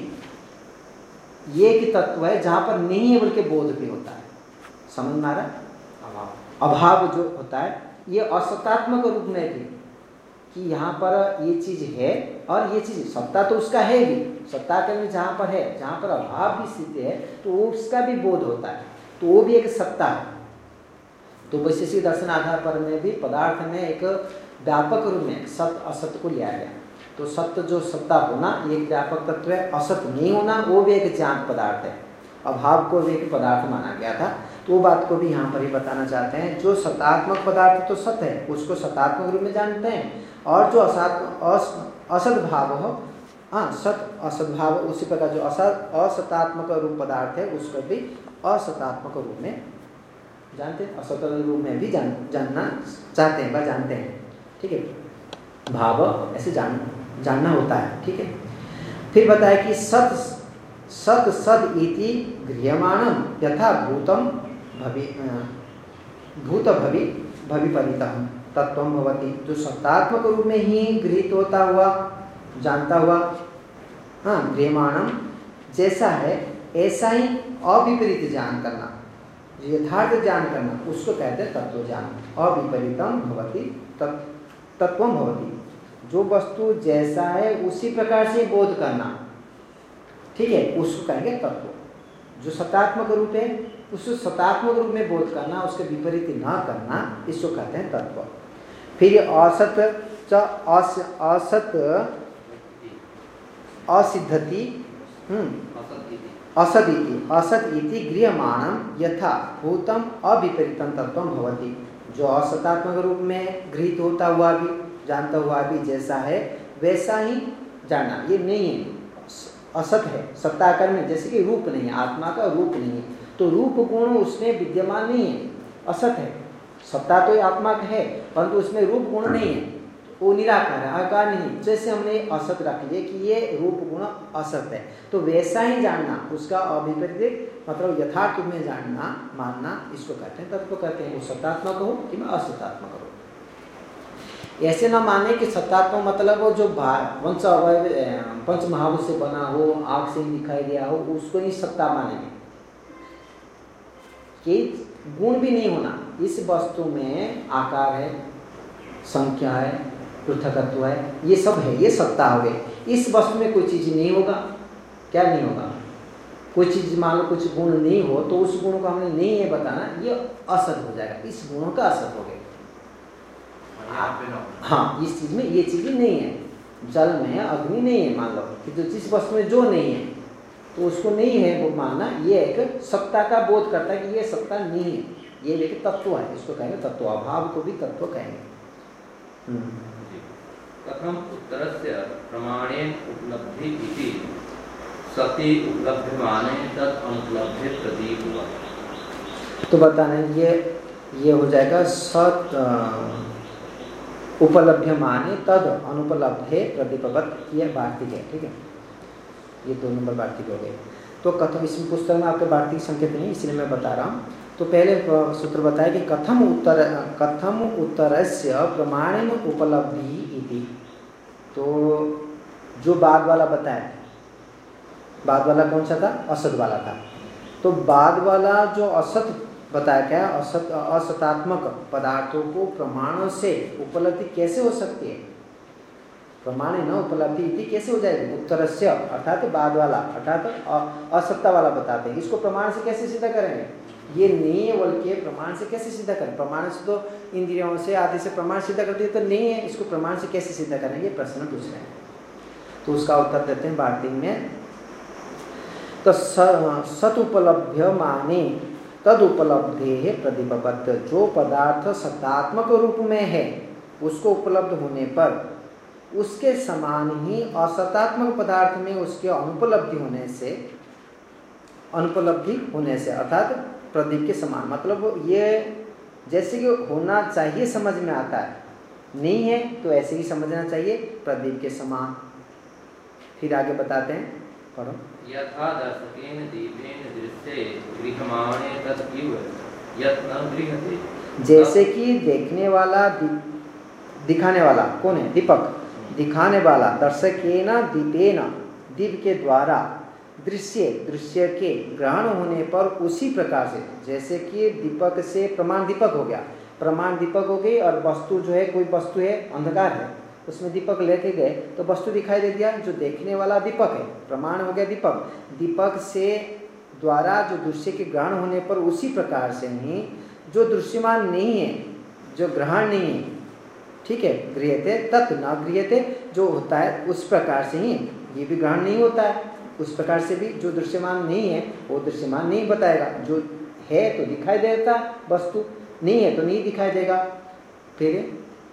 ये एक तत्व है जहाँ पर नहीं है बल्कि बोध भी होता है। समझ में आ रहा है? अभाव जो होता है ये असतात्मक रूप में भी, कि यहाँ पर ये चीज है और ये चीज, सत्ता तो उसका है भी, सत्ता के में जहाँ पर है, जहाँ पर अभाव भी स्थिति है तो वो उसका भी बोध होता है, तो वो भी एक सत्ता है। तो वैशेषिक दर्शन आधार पर में भी पदार्थ में एक व्यापक रूप में सत्य असत्य को लिया गया। तो सत्य जो सत्ता होना ये एक व्यापक तत्व है, असत्य नहीं होना वो भी एक ज्ञात पदार्थ है, अभाव को भी एक पदार्थ माना गया था। तो वो बात को भी यहाँ पर ही बताना चाहते हैं। जो सतात्मक पदार्थ तो सत्य है उसको सतात्मक रूप में जानते हैं, और जो असत असद्भाव हो, हाँ सत असद्भाव, उसी प्रकार जो असत असतात्मक रूप पदार्थ है उसको भी असतात्मक रूप में जानते हैं, असत रूप में भी जान जानना चाहते हैं व जानते हैं। ठीक है, भाव ऐसे जान जानना होता है। ठीक है, फिर बताया कि सत सत सद इति गृह्यमाणम यथा भूतम भवि भूत भवि भविपरीतम तत्वम भवति, जो सत्तात्मक रूप में ही गृहीत होता हुआ, जानता हुआ, हाँ गृह्यमाणम जैसा है ऐसा ही अविपरीत ज्ञान करना, यथार्थ ज्ञान करना, उसको कहते हैं तत्व ज्ञान। अविपरीतम भवति तत्वम भवति, जो वस्तु जैसा है उसी प्रकार से बोध करना, ठीक है, उसको कहेंगे तत्व। जो सतात्मक रूप है उसको सतात्मक रूप में बोध करना, उसके विपरीत न करना, इसको कहते हैं तत्व। फिर असत च असत असिद्धति असद इति असद इति गृह्यमाणम यथा भूतम अविपरीतम तत्वम भवति, जो असतात्मक रूप में गृहीत होता हुआ भी, जानता हुआ भी जैसा है वैसा ही जानना। ये नहीं है, असत है, सत्ताकार में, जैसे कि रूप नहीं है, आत्मा का रूप नहीं है, तो रूप गुण उसमें विद्यमान नहीं है, असत है। सत्ता तो आत्मा का है परंतु उसमें रूप गुण नहीं है, वो निराकार है, आकार नहीं। जैसे हमने असत रख लिए कि ये रूप गुण असत है, तो वैसा ही जानना, उसका अविपरीत मतलब यथार्थ में जानना, मानना, इसको कहते हैं तत्व कहते हैं। वो सत्तात्मक हो कि असत्तात्मक हो। ऐसे ना माने कि सत्तात्मक मतलब वो जो पंच अवयव पंच महाभूत से बना हो, आँख से दिखाई दिया हो, उसको नहीं सत्ता मानेंगे। कि गुण भी नहीं होना, इस वस्तु में आकार है, संख्या है, पृथकत्व है, ये सब है, ये सत्ता हो गई। इस वस्तु में कोई चीज नहीं होगा, क्या नहीं होगा, कोई चीज मान लो कुछ गुण नहीं हो तो उस गुण को हमने नहीं है बताना, ये असत हो जाएगा, इस गुणों का असत हो गया। हाँ, इस चीज में ये चीज नहीं है, जल में अग्नि नहीं है, मान लो कि जो जिस वस्तु में जो नहीं है तो उसको नहीं है वो मानना, ये एक सत्ता का बोध करता है कि ये सत्ता नहीं है, ये एक तत्व है, इसको कहेंगे तत्व। अभाव को भी तत्व कहेंगे। कथम उत्तरस्य प्रमाणेन उपलब्धि इति सति उपलभ्यमाने तद अनुपलब्धि प्रतीक हुआ। तो बताना ये ये हो जाएगा सत उपलभ्यमाने तद अनुपलब्धे प्रदीपवत, ये वार्तिक है। ठीक है, ये दो नंबर वार्तिक हो गए। तो कथम, इसमें पुस्तक में आपके वार्तिक संकेत नहीं, इसलिए मैं बता रहा हूँ। तो पहले सूत्र बताया कि कथम उत्तर कथम उत्तरस्य प्रमाणेन उपलब्धि इति। तो जो बाद वाला बताया, बाद वाला कौन सा था, असत वाला था। तो बाद वाला जो असत बताया क्या, असत असतात्मक पदार्थों को प्रमाणों से उपलब्धि कैसे हो सकती है, प्रमाणे न उपलब्धि इति कैसे हो जाएगी? उत्तरस्य अर्थात बाद वाला अर्थात असत्ता वाला बताते हैं। इसको प्रमाण से कैसे सिद्ध करेंगे? ये नहीं है बोल के प्रमाण से कैसे सिद्ध करें? प्रमाण से तो इंद्रियों से आदि से प्रमाण सिद्ध करते तो नहीं है, इसको प्रमाण से कैसे सिद्ध करेंगे? प्रश्न पूछ रहे हैं, तो उसका उत्तर देते हैं बारहवीं में। तो सत उपलब्ध्य माने तद उपलब्धे है प्रतिपबद्ध, जो पदार्थ सत्तात्मक रूप में है उसको उपलब्ध होने पर उसके समान ही असतात्मक पदार्थ में उसके अनुपलब्धि होने से अनुपलब्धि होने से अर्थात प्रदीप के समान, मतलब ये जैसे कि होना चाहिए समझ में आता है, नहीं है तो ऐसे ही समझना चाहिए प्रदीप के समान। फिर आगे बताते हैं, पढ़ो। यथा दर्शकेन दीपेन दृश्ये गृह्यमाणे तद्इव यत् न गृह्यते, जैसे कि देखने वाला दि, दिखाने वाला कौन है? दीपक। दिखाने वाला दर्शकेन दीपेन दीप के द्वारा दृश्य दृश्य के ग्रहण होने पर उसी प्रकार से, जैसे कि दीपक से प्रमाण दीपक हो गया, प्रमाण दीपक हो गई और वस्तु जो है कोई वस्तु है अंधकार है उसमें दीपक लेके गए तो वस्तु दिखाई दे दिया, जो देखने वाला दीपक है, प्रमाण हो गया दीपक। दीपक से द्वारा जो दृश्य के ग्रहण होने पर उसी प्रकार से ही जो दृश्यमान नहीं है, जो ग्रहण नहीं है, ठीक है, गृह्यते तत् न गृह्यते, जो होता है उस प्रकार से ही ये भी ग्रहण नहीं होता है, उस प्रकार से भी जो दृश्यमान नहीं है वो दृश्यमान नहीं बताएगा। जो है तो दिखाई देता वस्तु, नहीं है तो नहीं दिखाई देगा। फिर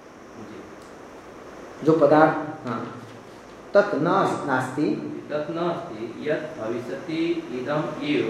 जो पदार्थ हाँ तत् न नास्ति तत् नास्ति यत् भविष्यति इदम् एव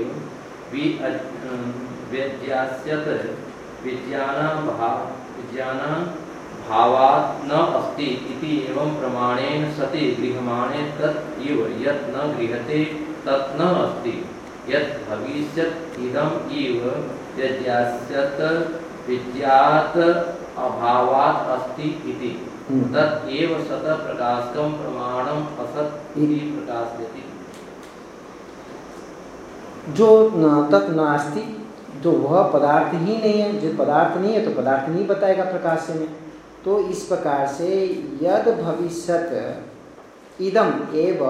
विद्यास्यत विज्ञानं भाव विज्ञानं भावात् न अस्ति इति एवं प्रमाणेन सति गृह्यमाणे तत् एव यत् न गृह्यते तत् न अस्ति यत् भविष्यत् इदम् एव विद्यास्यत विद्यात् अभावात् अस्ति इति तत् एव सत प्रकाशकं प्रमाणम् असत् इति प्रकाशयति। जो तत् नास्ति, जो वह पदार्थ ही नहीं है, जो पदार्थ नहीं है तो पदार्थ नहीं बताएगा प्रकाश में। तो इस प्रकार से यद भविष्यत इदम एव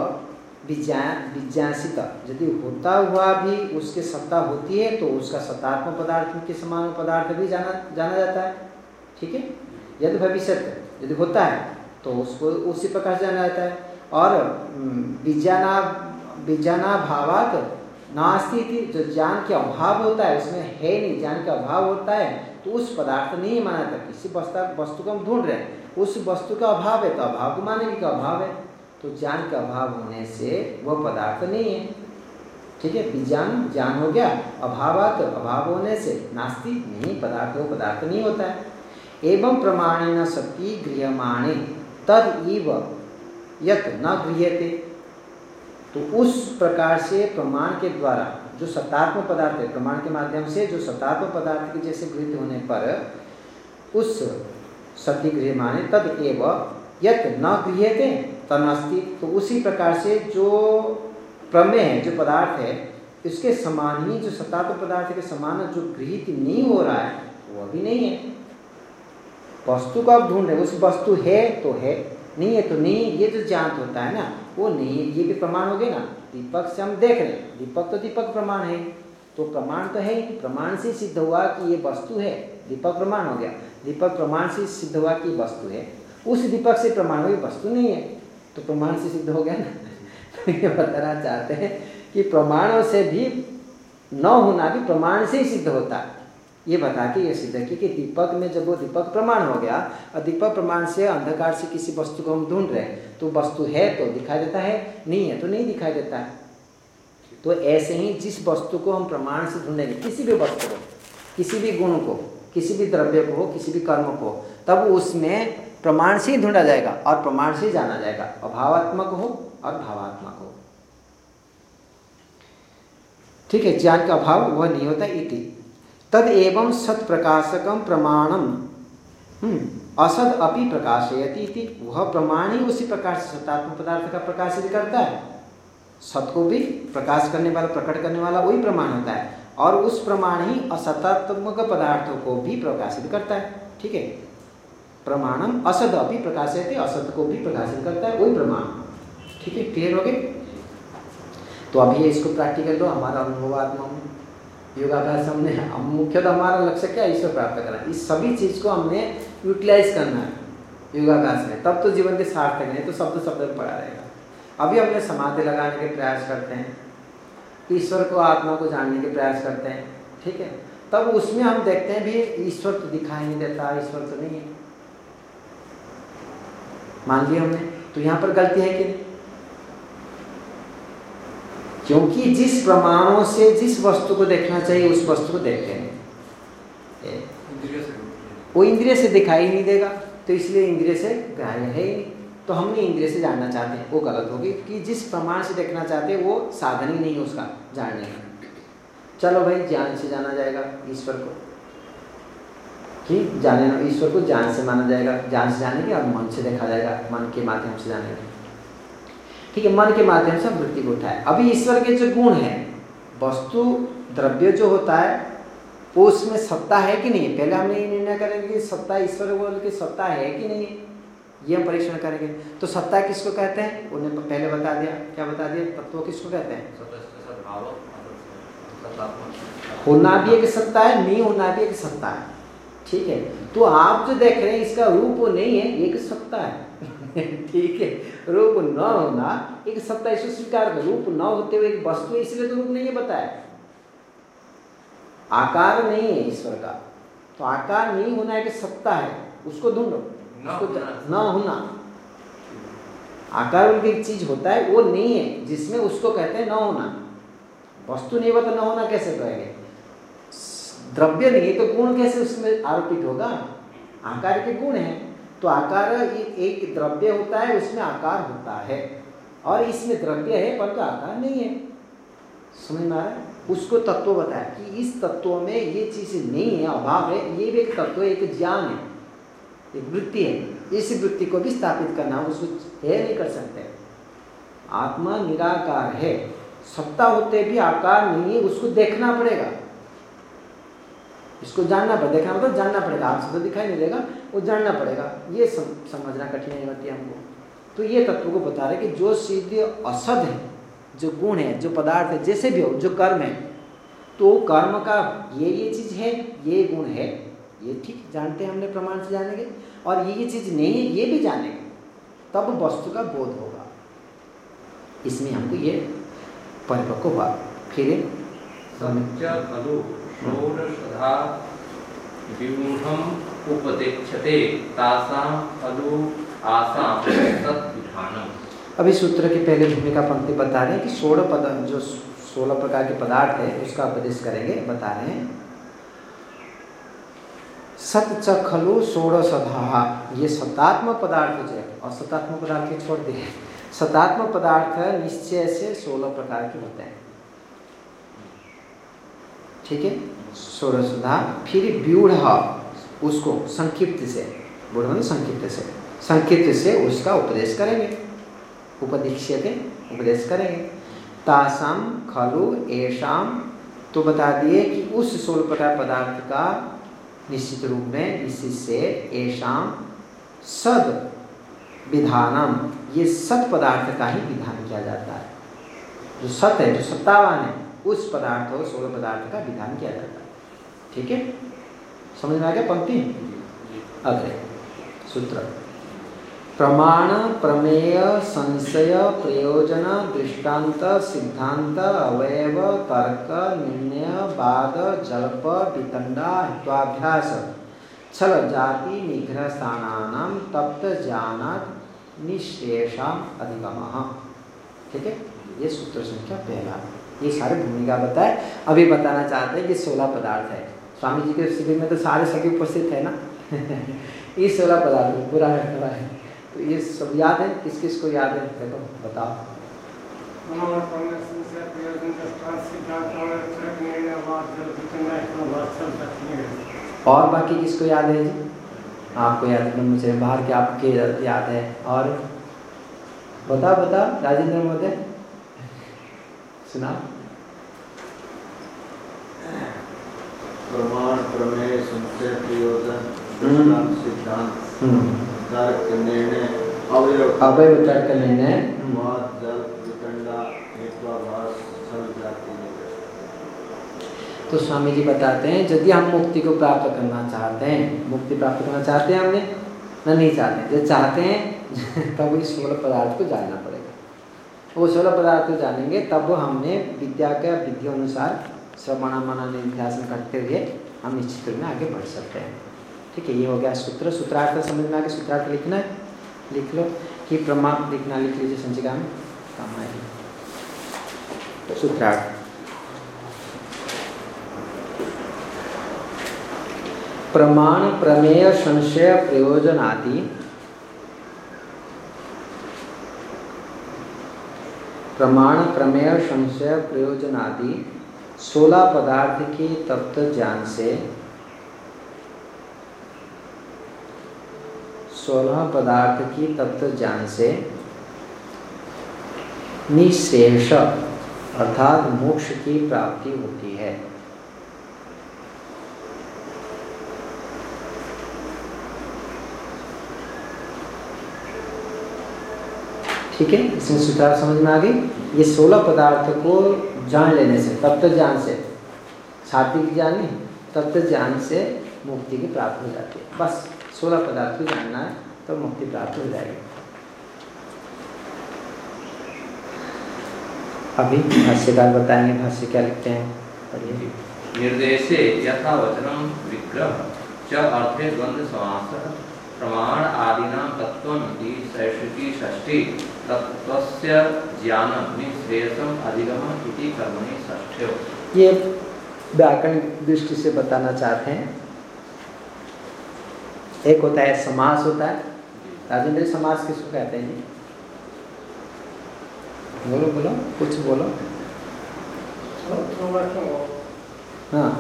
विज्ञासित, यदि होता हुआ भी उसके सत्ता होती है तो उसका सत्तात्मक पदार्थ के समान पदार्थ भी जाना जाना जाता है, ठीक है। यद भविष्यत यदि होता है तो उसको उसी प्रकार से जाना जाता है। और विज्ञाना विज्ञाना भावात नास्ति थी, जो ज्ञान के अभाव होता है उसमें है नहीं, ज्ञान का अभाव होता है तो उस पदार्थ नहीं माना जाता। किसी वस्तु वस्तु को हम ढूंढ रहे हैं, उस वस्तु का अभाव है तो अभाव को मानेंगे का अभाव है, तो ज्ञान का अभाव होने से वह पदार्थ नहीं है, ठीक है। विज्ञान ज्ञान हो गया, अभावात अभाव होने से नास्ति नहीं, पदार्थ वो पदार्थ नहीं होता है। एवं प्रमाणेन सति गृह्यमाणे तद इव यत् न गृह्यते, तो उस प्रकार से प्रमाण के द्वारा जो सत्तात्मक पदार्थ है, प्रमाण के माध्यम से जो सत्तात्मक पदार्थ के जैसे गृहीत होने पर उस सति गृह्यमाणे तद एव यत् न गृह्यते तदस्ति, तो उसी प्रकार से जो प्रमेय है, जो पदार्थ है, इसके समान ही जो सत्तात्मक पदार्थ के समान जो गृहीत नहीं हो रहा है वह भी नहीं है। वस्तु को आप ढूंढ रहे, उस वस्तु है तो है, नहीं है तो नहीं, ये जो ज्ञात होता है ना वो नहीं है, ये भी प्रमाण हो गए ना। दीपक से हम देख रहे हैं, दीपक तो दीपक प्रमाण है, तो प्रमाण तो है, प्रमाण से सिद्ध हुआ कि ये वस्तु है, दीपक प्रमाण हो गया। दीपक प्रमाण से सिद्ध हुआ कि वस्तु है, उस दीपक से प्रमाण हुई वस्तु नहीं है, तो प्रमाण से सिद्ध हो गया ना। तो ये बताना चाहते हैं कि प्रमाणों से भी न होना भी प्रमाण से ही सिद्ध होता है, ये बता के ये सिद्ध की कि दीपक में जब वो दीपक प्रमाण हो गया और दीपक प्रमाण से अंधकार से किसी वस्तु को हम ढूंढ रहे हैं, तो वस्तु है तो दिखाई देता है, नहीं है तो नहीं दिखाई देता है। तो ऐसे ही जिस वस्तु को हम प्रमाण से ढूंढेंगे, किसी भी वस्तु को, किसी भी गुण को, किसी भी द्रव्य को हो, किसी भी कर्म को, तब उसमें प्रमाण से ही ढूंढा जाएगा और प्रमाण से ही जाना जाएगा, अभावात्मक हो और भावात्मक हो, ठीक है। ज्ञान का अभाव वह नहीं होता। इति तद एवं सत प्रकाशकम प्रमाणम असद अपि प्रकाशयति इति, वह प्रमाण ही उसी प्रकार से सत्तात्मक पदार्थ का प्रकाशित करता है। सत को भी प्रकाश करने वाला, प्रकट करने वाला वही प्रमाण होता है, और उस प्रमाण ही असत्तात्मक पदार्थों को भी प्रकाशित करता है, ठीक है। प्रमाणम असद अपि प्रकाशयते, असत को भी प्रकाशित करता है वही प्रमाण। ठीक है, क्लियर हो गए? तो अभी इसको प्रैक्टिकल लो। हमारा अनुभवात्मक योगाभ्यास हमने, हम मुख्यतः हमारा लक्ष्य क्या है? ईश्वर प्राप्त करना। इस सभी चीज को हमने यूटिलाइज करना है योगाभ्यास में, तब तो जीवन के सार्थक नहीं तो शब्द शब्द में पड़ा रहेगा। अभी हमने समाधि लगाने के प्रयास करते हैं, ईश्वर को आत्मा को जानने के प्रयास करते हैं, ठीक है, तब उसमें हम देखते हैं भी ईश्वर तो दिखाई नहीं देता, ईश्वर तो नहीं है, मान लिया हमने, तो यहाँ पर गलती है कि नहीं? क्योंकि जिस प्रमाणों से जिस वस्तु को देखना चाहिए उस वस्तु को देखते हैं, वो इंद्रिय से दिखाई नहीं देगा, तो इसलिए इंद्रिय से ग्राह्य है ही नहीं। तो हमने इंद्रिय से जानना चाहते हैं, वो गलत होगी कि जिस प्रमाण से देखना चाहते हैं वो साधन ही नहीं है उसका जानने का। चलो भाई, ज्ञान से जाना जाएगा ईश्वर को, कि जाने ईश्वर को ज्ञान से माना जाएगा, ज्ञान से जानेंगे और मन से देखा जाएगा, मन के माध्यम से जानेंगे, ठीक है, मन के माध्यम से वृत्ति को उठाए। अभी ईश्वर के जो गुण है, वस्तु द्रव्य जो होता है वो उसमें सत्ता है कि नहीं, पहले हमने ये निर्णय करेंगे कि सत्ता ईश्वर बोल के सत्ता है कि नहीं, ये हम परीक्षण करेंगे। तो सत्ता किसको कहते हैं? उन्हें पहले बता दिया, क्या बता दिया? तत्व किसको कहते हैं? होना भी एक सत्ता है, नहीं होना भी एक सत्ता है, ठीक है। तो आप जो देख रहे हैं इसका रूप वो नहीं है, एक सत्ता है ठीक है, रूप न होना एक सत्ता, इसको स्वीकार कर। रूप न होते हुए एक वस्तु है, इसलिए तो रूप नहीं है बताया, आकार नहीं है ईश्वर का, तो आकार नहीं होना एक सत्ता है, उसको ढूंढो, उसको न होना। आकार बोल के एक चीज होता है वो नहीं है, जिसमें उसको कहते हैं न होना। वस्तु नहीं होता, न होना कैसे कहेंगे? द्रव्य नहीं तो गुण कैसे उसमें आरोपित होगा? आकार के गुण है, तो आकार एक द्रव्य होता है, उसमें आकार होता है, और इसमें द्रव्य है परंतु आकार नहीं है। समझ में आ रहा है? उसको तत्व बताया कि इस तत्व में ये चीज नहीं है, अभाव है, ये भी एक तत्व है, एक ज्ञान है, एक वृत्ति है, इस वृत्ति को भी स्थापित करना, उसको है नहीं कर सकते। आत्मा निराकार है, सत्ता होते भी आकार नहीं है, उसको देखना पड़ेगा, इसको जानना पड़ेगा। देखना मतलब जानना पड़ेगा, आपसे तो दिखाई नहीं देगा, वो जानना पड़ेगा, ये सम, समझना कठिनाई होती है हमको। तो ये तत्व को बता रहे कि जो सिद्ध असद है, जो गुण है, जो पदार्थ है, जैसे भी हो, जो कर्म है, तो कर्म का ये ये चीज है, ये गुण है, ये ठीक जानते हैं हमने, प्रमाण से जानेंगे, और ये ये चीज नहीं है ये भी जानेंगे, तब वस्तु का बोध होगा। इसमें हमको ये परिपक्व हुआ। फिर अभी सूत्र की पहले भूमिका पंक्ति बता रहे हैं कि सोलह पद, जो सोलह प्रकार के पदार्थ है उसका उपदेश करेंगे। बता रहे हैं सत च खलु षोडशधा, ये सतात्मक पदार्थ जो है, और सतात्मक पदार्थ के छोड़ दिए, सतात्मक पदार्थ निश्चय से सोलह प्रकार के होते हैं, ठीक है, षोडशधा। फिर व्यूढ़, उसको संक्षिप्त से, व्यूढ़ मतलब संक्षिप्त से, संक्षिप्त से उसका उपदेश करेंगे, उपदिश्यते, उपदेश करेंगे। तासाम खलु एषाम, तो बता दिए कि उस सोलह प्रकार पदार्थ का निश्चित रूप में, निश्चित से, एषाम सद विधानम, ये सत पदार्थ का ही विधान किया जाता है। जो सत है, जो सत्तावान है, उस पदार्थ और सोलह पदार्थ का विधान किया जाता है, ठीक है। समझ में आ गया पंक्ति? अगले सूत्र, प्रमाण प्रमेय संशय प्रयोजन दृष्टांत सिद्धांत अवयव तर्क निर्णय वाद जल्प वितंडा हित्वाभ्यास छल जाति निग्रह स्थानानाम तप्त ज्ञानात् निःशेषाम अधिगमः, ठीक है। ये सूत्र संख्या पहला, ये सारे भूमिका बताए। अभी बताना चाहते हैं कि सोलह पदार्थ है। स्वामी जी के शिविर में तो सारे सभी उपस्थित है ना ये सोलह पदार्थ पूरा है, तो ये सब याद है? किस किस को याद है? देखो बताओ। और बाकी किसको याद है जी? आपको याद है? मुझे बाहर के आपके याद है? और बता बता राजेंद्र महोदय सुना। प्रमाण प्रमेय संशय प्रयोजन दृष्टांत सिद्धांत तर्क निर्णय अवयव अवयव तर्क निर्णय वाद जल वितंडा हेत्वाभास सब जाति निग्रह। तो स्वामी जी बताते हैं यदि हम मुक्ति को प्राप्त करना चाहते हैं, मुक्ति प्राप्त करना चाहते हैं हमने ना नहीं चाहते हैं, जब चाहते हैं तब इस सोलह पदार्थ को जानना पड़ेगा। वो सोलह पदार्थ को जानेंगे तब हमने विद्या के विधि अनुसार श्रवण मनन निध्यासन करते हुए हम निश्चित रूप में आगे बढ़ सकते हैं। ठीक है, ये हो गया सूत्र। सूत्रार्थ समझ में आगे सूत्रार्थ लिखना है, लिख लो कि प्रमाण लिखना, लिख लीजिए संचिका में, काम आएगी। सूत्रार्थ प्रमाण प्रमेय संशय प्रयोजन आदि प्रमाण प्रमेय संशय प्रयोजन आदि सोलह पदार्थ के तत्व ज्ञान से सोलह पदार्थ की तत्व ज्ञान से निःशेष अर्थात मोक्ष की प्राप्ति होती है। ठीक है, इसमें सूत्रार्थ समझ में आ गई। ये सोलह पदार्थ को जान लेने से, तत्व ज्ञान से, सात्विक ज्ञान नहीं, तत्व ज्ञान से मुक्ति की प्राप्ति हो जाती है। बस सोलह पदार्थ को जानना है तो मुक्ति प्राप्त हो जाएगी। अभी भाष्यकार बताएंगे, भाष्य क्या लिखते हैं, पढ़िए। निर्देशे यथा वचनम विग्रह च अर्थे द्वंद्व समास प्रमाण आदिनां तत्त्वम् इति शैषिकी षष्ठी तत्त्वस्य ज्ञानं निःश्रेयसम् अधिगमः इति कर्मणि षष्ठ्यो। ये व्याकरण दृष्टि से बताना चाहते हैं। एक होता है समास होता है, राजेंद्र समास किसको कहते हैं जी? बोलो बोलो कुछ बोलो। हाँ,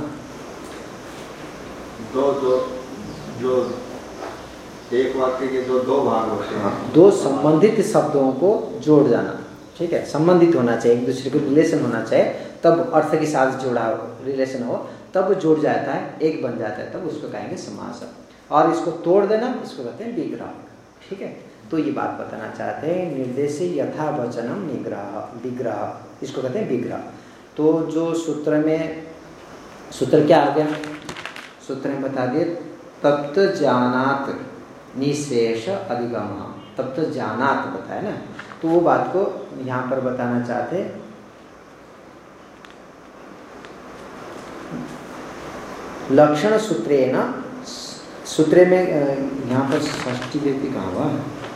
दो दो जो एक वाक्य के जो दो भाग होते हैं, दो संबंधित शब्दों को जोड़ जाना। ठीक है, संबंधित होना चाहिए, एक दूसरे को रिलेशन होना चाहिए, तब अर्थ के साथ जोड़ा रिलेशन हो तब जुड़ जाता है, एक बन जाता है, तब उसको कहेंगे समास। और इसको तोड़ देना, इसको कहते हैं विग्रह। ठीक है, तो ये बात बताना चाहते हैं, निर्देशे यथा वचनम निग्रह विग्रह, इसको कहते हैं विग्रह। तो जो सूत्र में, सूत्र क्या आ गया, सूत्र में बता दिए तत्व ज्ञानात् निःशेष अधिगम, तत्व ज्ञानात् बताया ना, तो वो बात को यहाँ पर बताना चाहते हैं। लक्षण सूत्रेण, सूत्रे में यहाँ पर षष्ठी व्यक्ति कहाँ हुआ,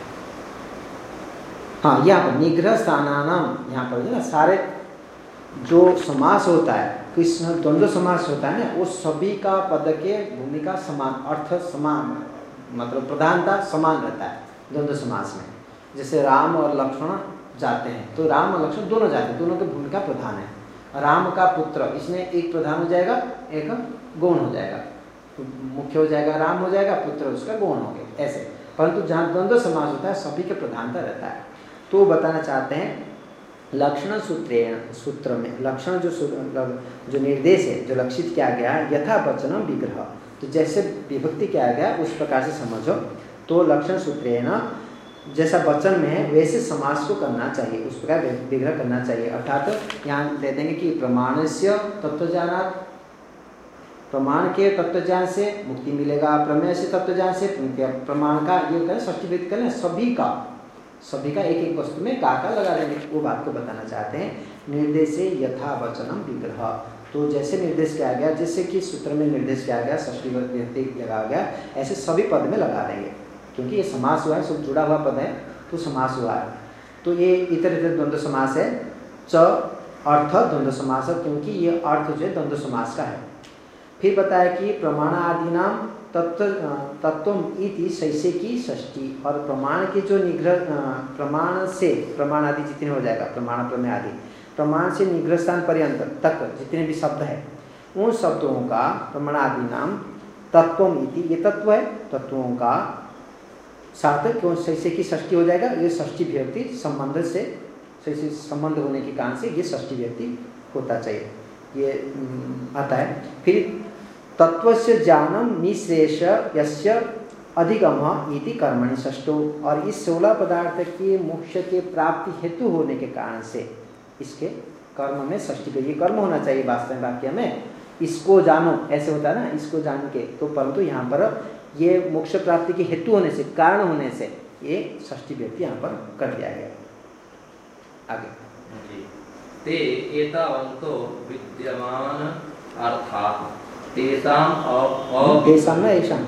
हाँ यहाँ पर निग्रह स्थानानाम, यहाँ पर ना सारे जो समास होता है, कृष्ण द्वंद्व समास होता है ना, वो सभी का पद के भूमिका समान, अर्थ समान, मतलब प्रधानता समान रहता है द्वंद्व समास में। जैसे राम और लक्ष्मण जाते हैं तो राम और लक्ष्मण दोनों जाते हैं, दोनों की भूमिका प्रधान है। राम का पुत्र, इसमें एक प्रधान हो जाएगा, एक गौण हो जाएगा, मुख्य हो जाएगा, राम हो जाएगा, पुत्र उसका गौण हो गया, ऐसे। परंतु जहाँ द्वंद्व समास होता है सभी के प्रधानता रहता है। तो बताना चाहते हैं लक्षण सूत्रेण, सूत्र में लक्षण जो जो निर्देश है, जो लक्षित किया गया है, यथा वचनम विग्रह, तो जैसे विभक्ति किया गया उस प्रकार से समझो। तो लक्षण सूत्रेण, जैसा वचन में है वैसे समास को करना चाहिए, उस प्रकार विग्रह करना चाहिए। अर्थात यहाँ दे देंगे कि प्रमाणस्य तत्वज्ञानात्, प्रमाण के तत्वज्ञान से मुक्ति मिलेगा, प्रमेय से तत्वज्ञान से, प्रमाण का ये करें षष्ठी व्यक्ति करें, सभी का सभी का एक एक वस्तु में का का लगा देंगे, वो बात को बताना चाहते हैं। निर्देशे यथा वचनम विग्रह, तो जैसे निर्देश किया गया, जैसे कि सूत्र में निर्देश किया गया षष्ठी व्यक्ति लगाया गया, ऐसे सभी पद में लगा देंगे, क्योंकि ये समास हुआ है, सब जुड़ा हुआ पद है तो समास हुआ है। तो ये इतर इतर द्वंद्व समास है, च अर्थ द्वंद्व समास है, क्योंकि ये अर्थ जो है द्वंद्व समास का है। फिर बताया कि प्रमाण आदि नाम तत्व तत्व इति शैसे की षष्ठी, और प्रमाण के जो निग्रह, प्रमाण से प्रमाण आदि जितने हो जाएगा, प्रमाण प्रमेय आदि, प्रमाण से निग्रह स्थान पर्यंत तक जितने भी शब्द है, उन शब्दों का प्रमाण आदि नाम तत्वम इति, ये तत्व है, तत्वों का सार्थक क्यों शैसे की षष्ठी हो जाएगा, ये षष्ठी विभक्ति संबंध से, शैसे संबंध होने के कारण से ये षष्ठी विभक्ति होता चाहिए, ये आता है। फिर तत्वस्य ज्ञानम निःश्रेष यस्य अधिगम इति कर्मणि षष्ठो, और इस सोलह पदार्थ के मोक्ष के प्राप्ति हेतु होने के कारण से इसके कर्म में षष्ठी को, ये कर्म होना चाहिए वास्तव वाक्य में, इसको जानो ऐसे होता है ना, इसको जान के, तो परंतु यहाँ पर ये मोक्ष प्राप्ति के हेतु होने से, कारण होने से ये षष्ठी व्यक्ति यहाँ पर कर दिया गया। आगे ते एतावन्तो विद्यमान अर्थात् तेषाम् अ तेषां न येषां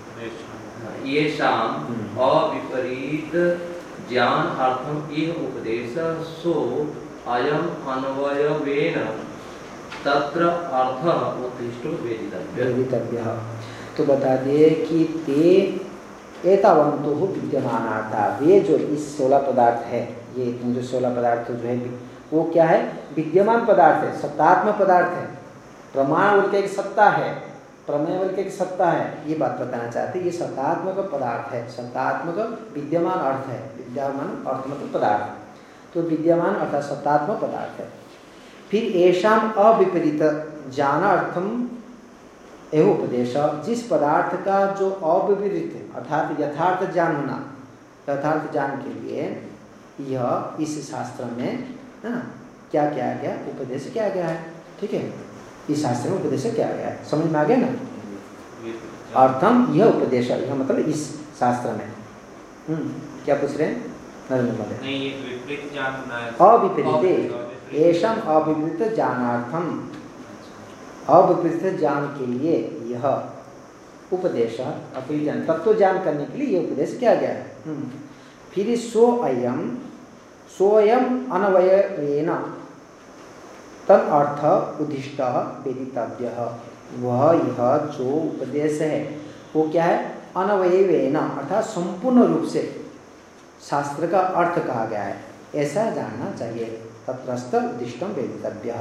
येषाम् अविपरीत ज्ञान अर्थम इह उपदेश सो अयम अन्वयवेन तत्र अर्थ उत्तिष्ठो वेदितव्यः। तो बता दिए कि ते एतावन्तो विद्यमानार्था, वे जो इस सोलह पदार्थ है, ये जो सोलह पदार्थ जो है वो क्या है, विद्यमान पदार्थ है, सत्तात्मक पदार्थ है। प्रमाण बोल के एक सत्ता है, प्रमेय बोल के एक सत्ता है, ये बात बताना चाहते हैं। ये सत्तात्मक पदार्थ है, सत्तात्मक विद्यमान अर्थ है, विद्यमान अर्थ मतलब पदार्थ, तो विद्यमान अर्थात सत्तात्मक पदार्थ है। फिर येषाम् अविपरीत ज्ञानार्थम एवं उपदेश, जिस पदार्थ का जो अविपरीत अर्थात यथार्थ ज्ञान होना, यथार्थ ज्ञान के लिए यह इस शास्त्र में ना क्या किया गया, उपदेश किया गया है। ठीक है, इस शास्त्र में उपदेश किया गया है, समझ में आ गया ना। अर्थम यह उपदेश, यह मतलब इस शास्त्र में। हम्म क्या पूछ रहे हैं नरेंद्र महोदय? नहीं, ये विपरीत ज्ञान होना है। अविपरीत, येषाम् अविपरीत ज्ञानार्थम, अविपरीत ज्ञान के लिए यह उपदेश, अविपरीत ज्ञान तत्व ज्ञान करने के लिए यह उपदेश किया गया है। फिर सो अयम सोयम अनवयवेन तद अर्थ उद्दिष्ट वेदितव्य, वह यह जो उपदेश है वो क्या है, अनवयवेन अर्थात संपूर्ण रूप से शास्त्र का अर्थ कहा गया है, ऐसा जानना चाहिए। तत्रस्थ उद्दिष्टम वेदितव्य,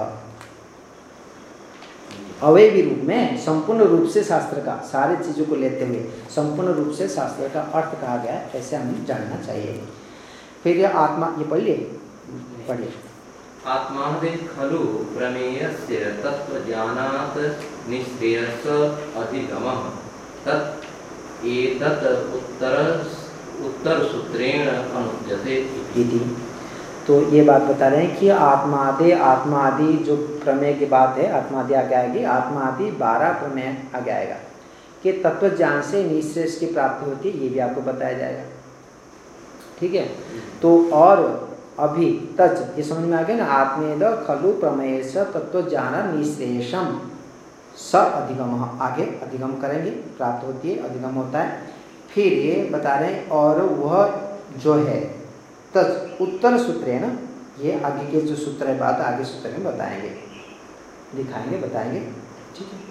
अवयवी रूप में संपूर्ण रूप से शास्त्र का, सारी चीजों को लेते हुए संपूर्ण रूप से शास्त्र का अर्थ कहा गया है, ऐसे हमें जानना चाहिए। फिर ये आत्मा, ये पढ़ लिए पढ़िए। आत्मादि खलु प्रमेयस्य तत्त्वज्ञानात् निश्रेयस अधिगमः तत् एतत् उत्तर उत्तर सूत्रेण अनुज्यते इति। तो ये बात बता रहे हैं कि आत्मादि, आत्मादि जो प्रमेय की बात है, आत्मादि आगे आएगी, आत्मादि बारह प्रमेय आगे आएगा कि तत्व ज्ञान से निश्रेयस की प्राप्ति होती है, ये भी आपको बताया जाएगा। ठीक है, तो और अभी तच, ये समझ में आ गया ना, आत्मेद खलु प्रमेयस तत्व ज्ञान निश्रेयसम स अधिगम, आगे अधिगम करेंगे, प्राप्त होती है, अधिगम होता है। फिर ये बता रहे हैं और वह जो है तत् उत्तर सूत्र है ना, ये आगे के जो सूत्र है बात आगे सूत्र में बताएंगे, दिखाएंगे, बताएंगे। ठीक है,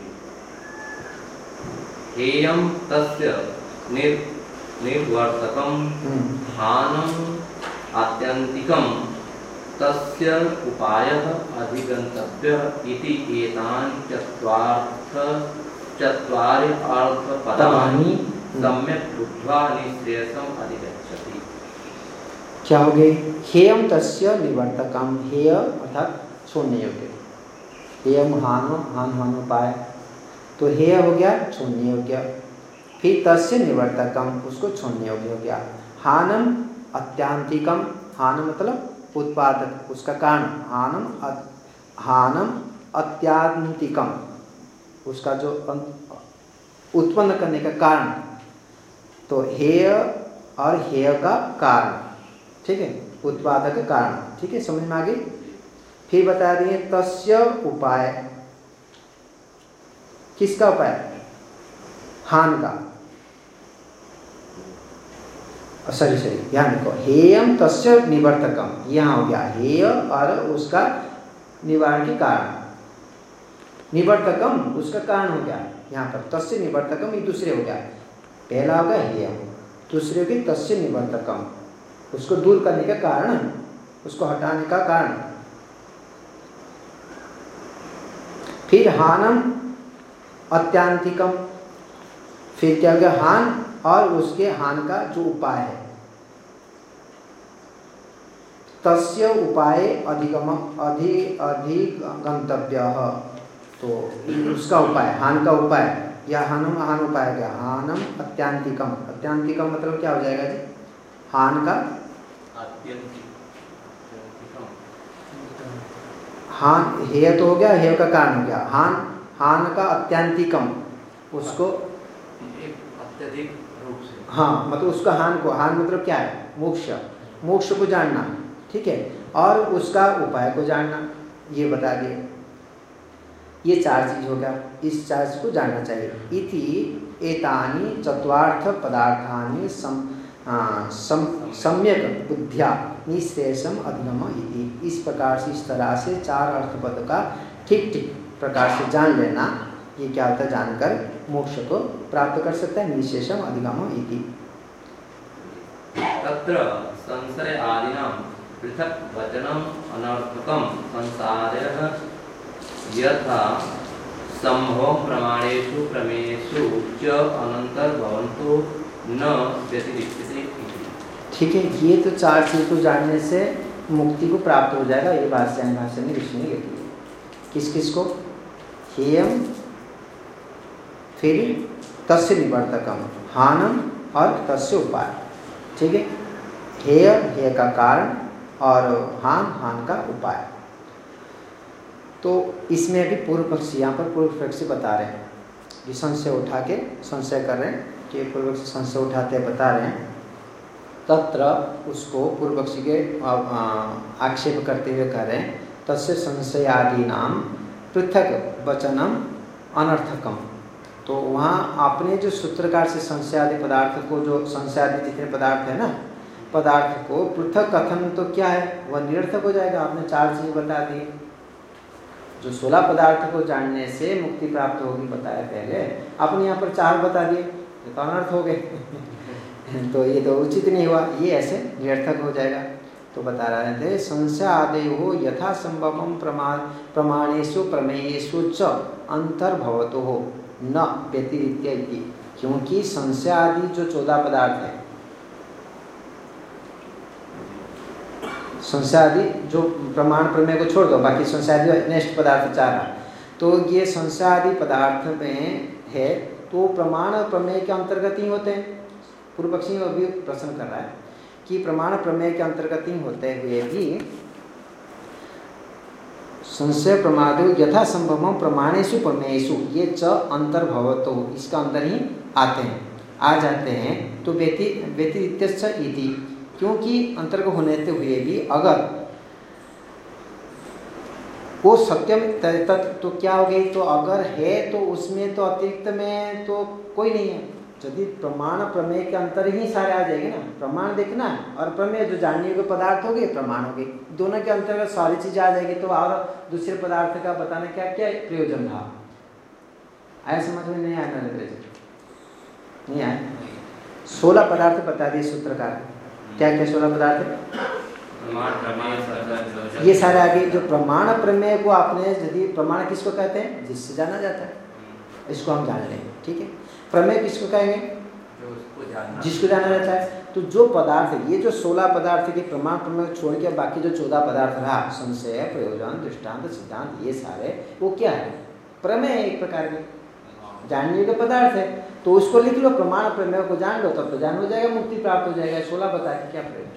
हेयं तस्य निर निर्वर्तकम हानम आत्यंतिकम तस्य उपायः अधिगंतव्यः इति एतान् चत्वार्थ चत्वारि अर्थपदानि सम्यक् बुद्ध्वा निश्रेयसम् अधिगच्छति। क्या हो गए, हेयम तस्य निवर्तकम, हेय अर्थात छोड़ने योग्य, हेयम हान, हान हान उपाय, तो हेय हो गया छोड़ने योग्य, फिर तस्य निवर्तकम उसको छोड़ने योग्य हो गया, हानम अत्यांतिकम, हान मतलब उत्पादक, उसका कारण, हानम हानम अत्यांतिकम उसका जो उत्पन्न करने का कारण, तो हेय और हेय का कारण, ठीक है, उत्पादक कारण। ठीक है, समझ में आ गई। फिर बता दिए तस्य उपाय, किसका उपाय, हान का, सॉरी सॉरी ध्यान रखो, हेयम तस्य निवर्तकम, यहाँ हो गया हेय और उसका निवारण के कारण, निवर्तकम उसका कारण हो गया, यहाँ पर तस्य निवर्तकम ये दूसरे हो गया, पहला होगा हेयम, दूसरे हो गई तस्य निवर्तकम, उसको दूर करने का कारण, उसको हटाने का कारण। फिर हानम अत्यांतिकम, फिर क्या हो गया, हान और उसके हान का जो उपाय है, तस्य उपाय अधिगम अधि अधिगंतव्य, तो उसका उपाय, हान का उपाय या हानम हान उपाय हो गया। हानम अत्यांतिकम, अत्यांतिकम मतलब क्या हो जाएगा जी? हान का हान, हेय तो हो गया, हेय का कारण हो गया। हान, हान का अत्यांतिकम, उसको अत्यधिक रूप से, हाँ मतलब उसका हान को, हान मतलब क्या है? मोक्ष, मोक्ष को जानना, ठीक है, और उसका उपाय को जानना, ये बता दिए। ये चार चीज हो गया, इस चार चीज को जानना चाहिए। इति एतानि चत्वार्थ पदार्थानि सम आ, सम सम्यक बुद्धिया निश्रेषम अधिगम इति। इस प्रकार से, इस तरह से चार अर्थपद का ठीक ठीक प्रकार से जान लेना, ये क्या होता है? जानकर मोक्ष को प्राप्त कर सकता है। निश्रेषम अधिगम इति। तत्र संशय आदिनां पृथक वचनम अनर्थकम संसारः यथा संभव प्रमाणेषु प्रमेयेषु च अनंतर्भवन्तो न व्यतिरिच्यते। ठीक है, ये तो चार चीज को जानने से मुक्ति को प्राप्त हो जाएगा। ये भाष्य भाष्य में ऋषि ने लिखी है। किस किस को? हेयम, फिर तस्य निवर्तकम, हानम और तस्य उपाय। ठीक है, हेय, हेय का कारण, और हान, हान का उपाय। तो इसमें भी पूर्व पक्षी, यहाँ पर पूर्व पक्षी बता रहे हैं कि संशय उठा के संशय कर रहे हैं कि पूर्व पक्षी संशय उठाते बता रहे हैं। तत्र उसको पूर्व पक्षी के आक्षेप करते हुए कह रहे हैं तस्य संशय आदि नाम पृथक वचनम अनर्थकम। तो वहाँ आपने जो सूत्रकार से संशय आदि पदार्थ को, जो संशय आदि जितने पदार्थ है ना, पदार्थ को पृथक कथन तो क्या है? वह निरर्थक हो जाएगा। आपने चार चीज बता दी। जो सोलह पदार्थ को जानने से मुक्ति प्राप्त होगी बताया पहले, आपने यहाँ पर चार बता दिए, तो अनर्थ हो गए तो ये तो उचित नहीं हुआ, ये ऐसे निरर्थक हो जाएगा। तो बता रहे थे संशय आदेयो यथा संभवम प्रमाण प्रमाणेषु प्रमेयेषु च अंतर्भवतो हो न व्यतिरिच्य इति। क्योंकि संशय आदि जो चौदह पदार्थ है, संशय आदि जो प्रमाण प्रमेय को छोड़ दो, बाकी संशय आदि नेक्स्ट पदार्थ चार है, तो ये संशय आदि पदार्थ में है तो प्रमाण और प्रमेय के अंतर्गत ही होते हैं। पूर्व पक्षी अभी प्रश्न कर रहा है कि प्रमाण प्रमेय के अंतर्गत ही होते हुए भी संशय प्रमादो यथा संभवम प्रमाणेषु प्रमेयेषु ये च अंतर्भवतो, इसका अंदर ही आते हैं, आ जाते हैं। तो व्यति व्यतिरिक्तश्च इति, क्योंकि अंतर्गत होने हुए भी अगर वो सत्यम तत्व तो क्या हो गई? तो अगर है तो उसमें तो अतिरिक्त में तो कोई नहीं है। यदि प्रमाण प्रमेय के अंतर ही सारे आ जाएंगे ना, प्रमाण देखना और प्रमेय जो जानने के पदार्थ हो गए प्रमाण हो गए, दोनों के अंतर्गत सारी चीजें आ जाएगी, तो और दूसरे पदार्थ का बताने क्या क्या प्रयोजन था? आया समझ में? नहीं आया? नहीं आया? सोलह पदार्थ बता दिए सूत्रकार। क्या क्या सोलह पदार्थ है? ये सारे आगे जो प्रमाण प्रमेय को आपने, यदि प्रमाण किसको कहते हैं? जिससे जाना जाता है, इसको हम जान लेंगे। ठीक है, प्रमेय किसको कहेंगे? जो उसको जानना, जिसको जाना जाता है। तो जो पदार्थ है, ये जो सोलह पदार्थ के प्रमाण प्रमेय छोड़ के बाकी जो चौदह पदार्थ रहा, संशय, प्रयोजन, दृष्टांत, सिद्धांत, ये सारे वो क्या है? प्रमेय एक प्रकार के जानने के पदार्थ है। तो उसको लिख लो, प्रमाण प्रमेय को जान लो, तब तो जान हो जाएगा, मुक्ति प्राप्त हो जाएगा। सोलह बता के क्या प्रयोजन?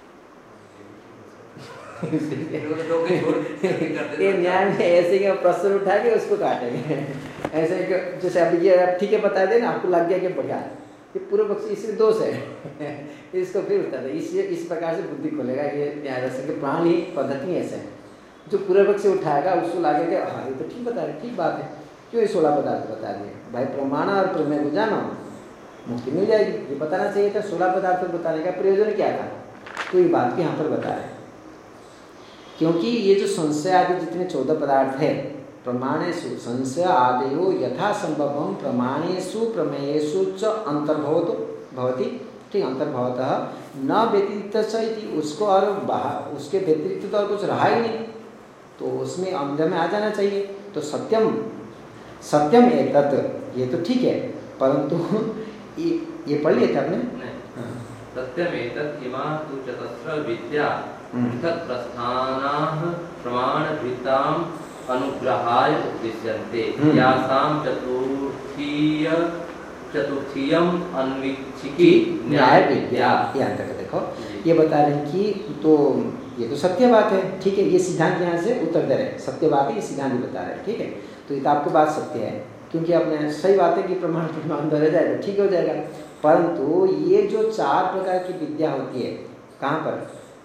ये न्याय में ऐसे ही प्रश्न उठा के उसको काटेंगे ऐसे कि जैसे अभी ये ठीक है बता देना, आपको लग गया कि बढ़िया ये पूर्व पक्षी इसमें दोष है इसको फिर बता दे। इस इस प्रकार से बुद्धि खोलेगा। ये न्याय दर्शन के प्राण ही पद्धति ऐसे है, जो पूर्व पक्षी उठाएगा उसको लगेगा हाँ ये तो ठीक बता रहे, ठीक बात है, क्यों ये सोलह पदार्थ बता दिए भाई? प्रमाण और प्रमेय को जानो, मुक्ति मिल जाएगी। ये बताना चाहिए था, सोलह पदार्थ बताने का प्रयोजन क्या था? तो ये बात के यहाँ पर बता रहे हैं, क्योंकि ये जो संशय आदि जितने चौदह पदार्थ है, प्रमाणेषु संशय आदयो यथा संभवम प्रमाणेषु प्रमेयेषु च अंतर्भवतो भवति। ठीक, अंतर्भवतः न व्यतिरिक्त इति, उसको और बाहर उसके व्यतिरिक्त तो और कुछ रहा ही नहीं, तो उसमें अंदर में आ जाना चाहिए। तो सत्यम सत्यम एतत्, ये तो ठीक है, परंतु ये, ये पढ़ लिया था आपने? सत्यम एतत् इमा तु चतस्र विद्या पृथक् प्रस्थानाः प्रमाणभृताम् अनुग्रहाय उपदिश्यन्ते यासां चतुर् चतुर्थीय चतुर्थीयम अन्वीक्षिकी न्याय विद्या। ये अंतर का देखो, ये बता रहे हैं कि तो ये तो सत्य बात है, ठीक है, ये सिद्धांत यहाँ से उत्तर दे रहे हैं, सत्य बात है, ये सिद्धांत बता रहे हैं, ठीक है। तो ये तो आपकी बात सत्य है, क्योंकि आपने सही बात है कि प्रमाण प्रमाण बदल जाएगा, ठीक हो जाएगा। परंतु ये जो चार प्रकार की विद्या होती है, कहाँ पर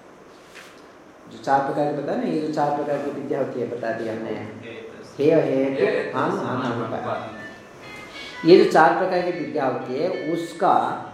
जो चार प्रकार की बता ना, ये जो चार प्रकार की विद्या होती है बता दिया हमने, हे हे तो हम हम हम ये जो चार प्रकार की विद्या होती है उसका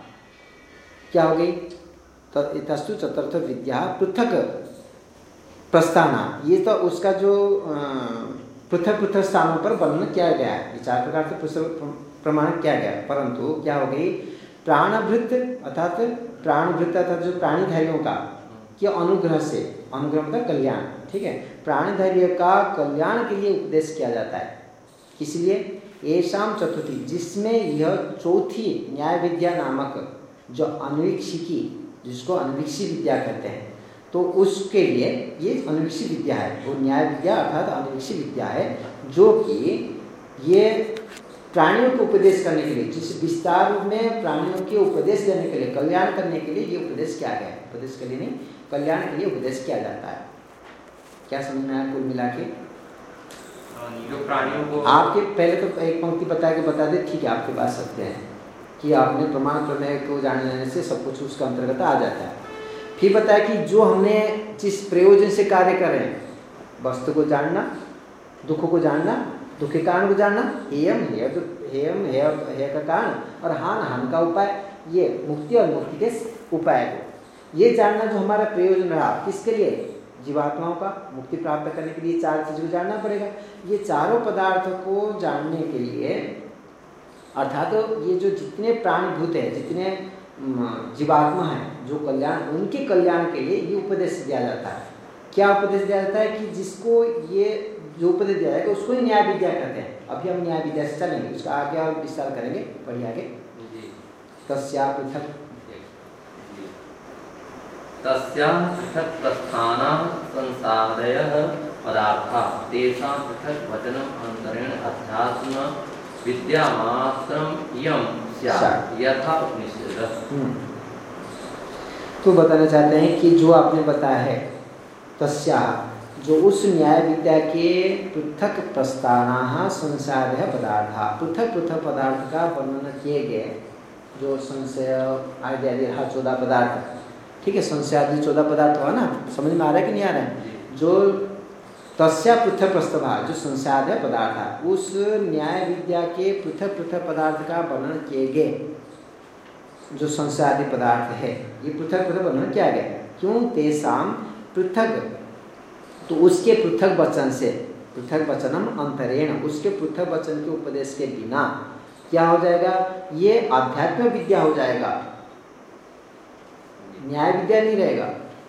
क्या हो गई, तस्तु चतुर्थ विद्या पृथक प्रस्थाना, ये तो उसका जो पृथक पृथक स्थानों पर वर्णन किया गया है, ये चार प्रकार से प्रमाणित किया गया है। परंतु क्या हो गई, प्राणभृत अर्थात प्राणभृत अर्थात जो प्राणीधारियों का कि अनुग्रह से, अनुग्रह मतलब कल्याण, ठीक है, प्राणधार्य का कल्याण के लिए उपदेश किया जाता है। इसलिए एशाम चतुर्थी, जिसमें यह चौथी न्याय विद्या नामक जो अन्वीक्षिकी, जिसको अन्वीक्षी विद्या कहते हैं, तो उसके लिए ये अन्वीक्षी विद्या है, वो न्याय विद्या अर्थात अन्वीक्षी विद्या है, जो कि ये प्राणियों को उपदेश करने के लिए, जिस विस्तार में प्राणियों के उपदेश देने के लिए, कल्याण करने के लिए ये उपदेश किया गया है। उपदेश के लिए नहीं, कल्याण के लिए उपदेश किया जाता है। क्या समझ में आया कुल मिला के? जो प्राणियों को आपके पहले तो एक पंक्ति बता के बता दे, ठीक है, आपके बात सत्य है कि आपने प्रमाण प्रमेय को जान लेने से सब कुछ उसका अंतर्गत आ जाता है। फिर बताया कि जो हमने जिस प्रयोजन से कार्य कर रहे हैं, वस्तु को जानना, दुख को जानना, दुख के कारण को जानना, हेयम हेय तो हेयम हेय हेय का कारण और हान हान का उपाय, ये मुक्ति और मुक्ति के उपाय को ये जानना जो हमारा प्रयोजन रहा, किसके लिए, जीवात्माओं का मुक्ति प्राप्त करने के लिए चार चीज़ों को जानना पड़ेगा। ये चारों पदार्थ को जानने के लिए अर्थात तो ये जो जितने प्राणीभूत हैं, जितने जीवात्मा हैं, जो कल्याण, उनके कल्याण के लिए ये उपदेश दिया जाता है। क्या उपदेश दिया जाता है कि जिसको ये जो उपदेश दिया जाएगा उसको ही न्याय विद्या कहते हैं। अभी हम न्याय विद्या से चलेंगे, उसका आगे और विस्तार करेंगे, पढ़िए आगे। तस्या पृथक तस्या पृथक प्रस्थाना संसादयः पदार्थाः तेषां पृथक वचनम् अंतरेण अध्यात्म विद्यामात्रम् इयं स्यात् यथा उपनिषदः। तो बताना चाहते हैं कि जो आपने बताया है, तस्या जो उस न्याय विद्या के पृथक प्रस्थानाः संसादयः पदार्थाः, पृथक पृथक पदार्थ का वर्णन किए गए, जो संशय आदि आदि रहा चौदह पदार्थ, ठीक है, संशय आदि चौदह पदार्थ हुआ ना, समझ में आ रहा है कि नहीं आ रहा है? जो तस्या पृथक प्रस्तभा, जो संसाध्य पदार्थ है, उस न्याय विद्या के पृथक पृथक पदार्थ का वर्णन किए गए, जो संसाध्य पदार्थ है, ये पृथक पृथक वर्णन किया गया। क्यों? तेसाम पृथक, तो उसके पृथक वचन से, पृथक वचनम अंतरेण, उसके पृथक वचन के उपदेश के बिना क्या हो जाएगा, ये आध्यात्म विद्या हो जाएगा, न्याय विद्या नहीं रहेगा।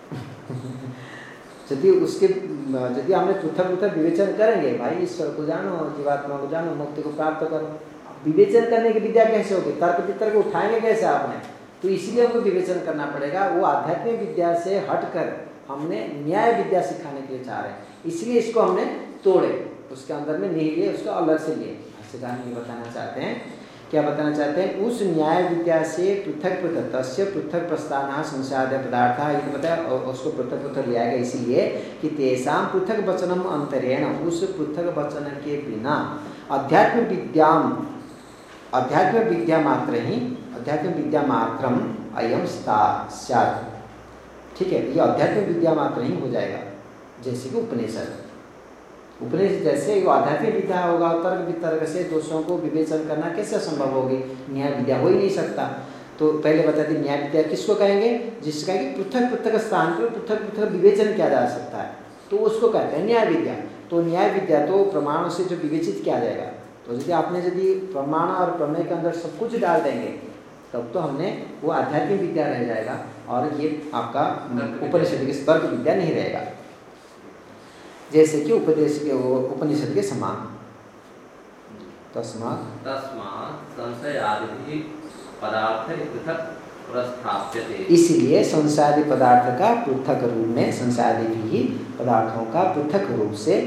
यदि उसके यदि हमने पृथक पृथक विवेचन करेंगे, भाई ईश्वर को जानो, जीवात्मा को जानो, मुक्ति को प्राप्त करो, विवेचन करने की विद्या कैसे होगी? तर्क वितर्क उठाएंगे कैसे आपने? तो इसीलिए हमको विवेचन करना पड़ेगा। वो आध्यात्मिक विद्या से हटकर हमने न्याय विद्या सिखाने के लिए चाह रहे हैं, इसलिए इसको हमने तोड़े, उसके अंदर में नहीं लिए, उसको अलग से लिए। ये बताना चाहते हैं, क्या बताना चाहते हैं? उस न्याय विद्या से पृथक पृथक, तस्य पृथक प्रस्थान संसाध्य पदार्थ, ये बताया, और उसको पृथक पृथक लिया गया इसलिए कि तेसाम पृथक वचनम अंतरेण, उस पृथक वचन के बिना अध्यात्म विद्याम, अध्यात्म विद्या मात्र ही, अध्यात्म विद्या मात्रम अयम स्यात्, ठीक है, ये अध्यात्म विद्या मात्र ही हो जाएगा। जैसे कि उपनिषद, उपनिषद जैसे वो आध्यात्मिक विद्या होगा, तर्क वितर्क से दोषों को विवेचन करना कैसे संभव होगी? न्याय विद्या हो ही नहीं सकता। तो पहले बता दी न्याय विद्या किसको कहेंगे? जिसका कि पृथक पृथक स्थान पर पृथक पृथक विवेचन किया जा सकता है, तो उसको कहते हैं न्याय विद्या। तो न्याय विद्या तो प्रमाणों से जो विवेचित किया जाएगा, तो यदि आपने यदि प्रमाण और प्रमेय के अंदर सब कुछ डाल देंगे, तब तो हमने वो आध्यात्मिक विद्या रह जाएगा, और ये आपका उपनिषद के तर्क विद्या नहीं रहेगा, जैसे कि उपदेश के वो उपनिषद के समान। तस्मात् तस्मात् संशय आदि पदार्थ पृथक प्रस्थाप्यते, इसलिए संसादी पदार्थ का पृथक रूप में, संसादी भी पदार्थों का पृथक रूप से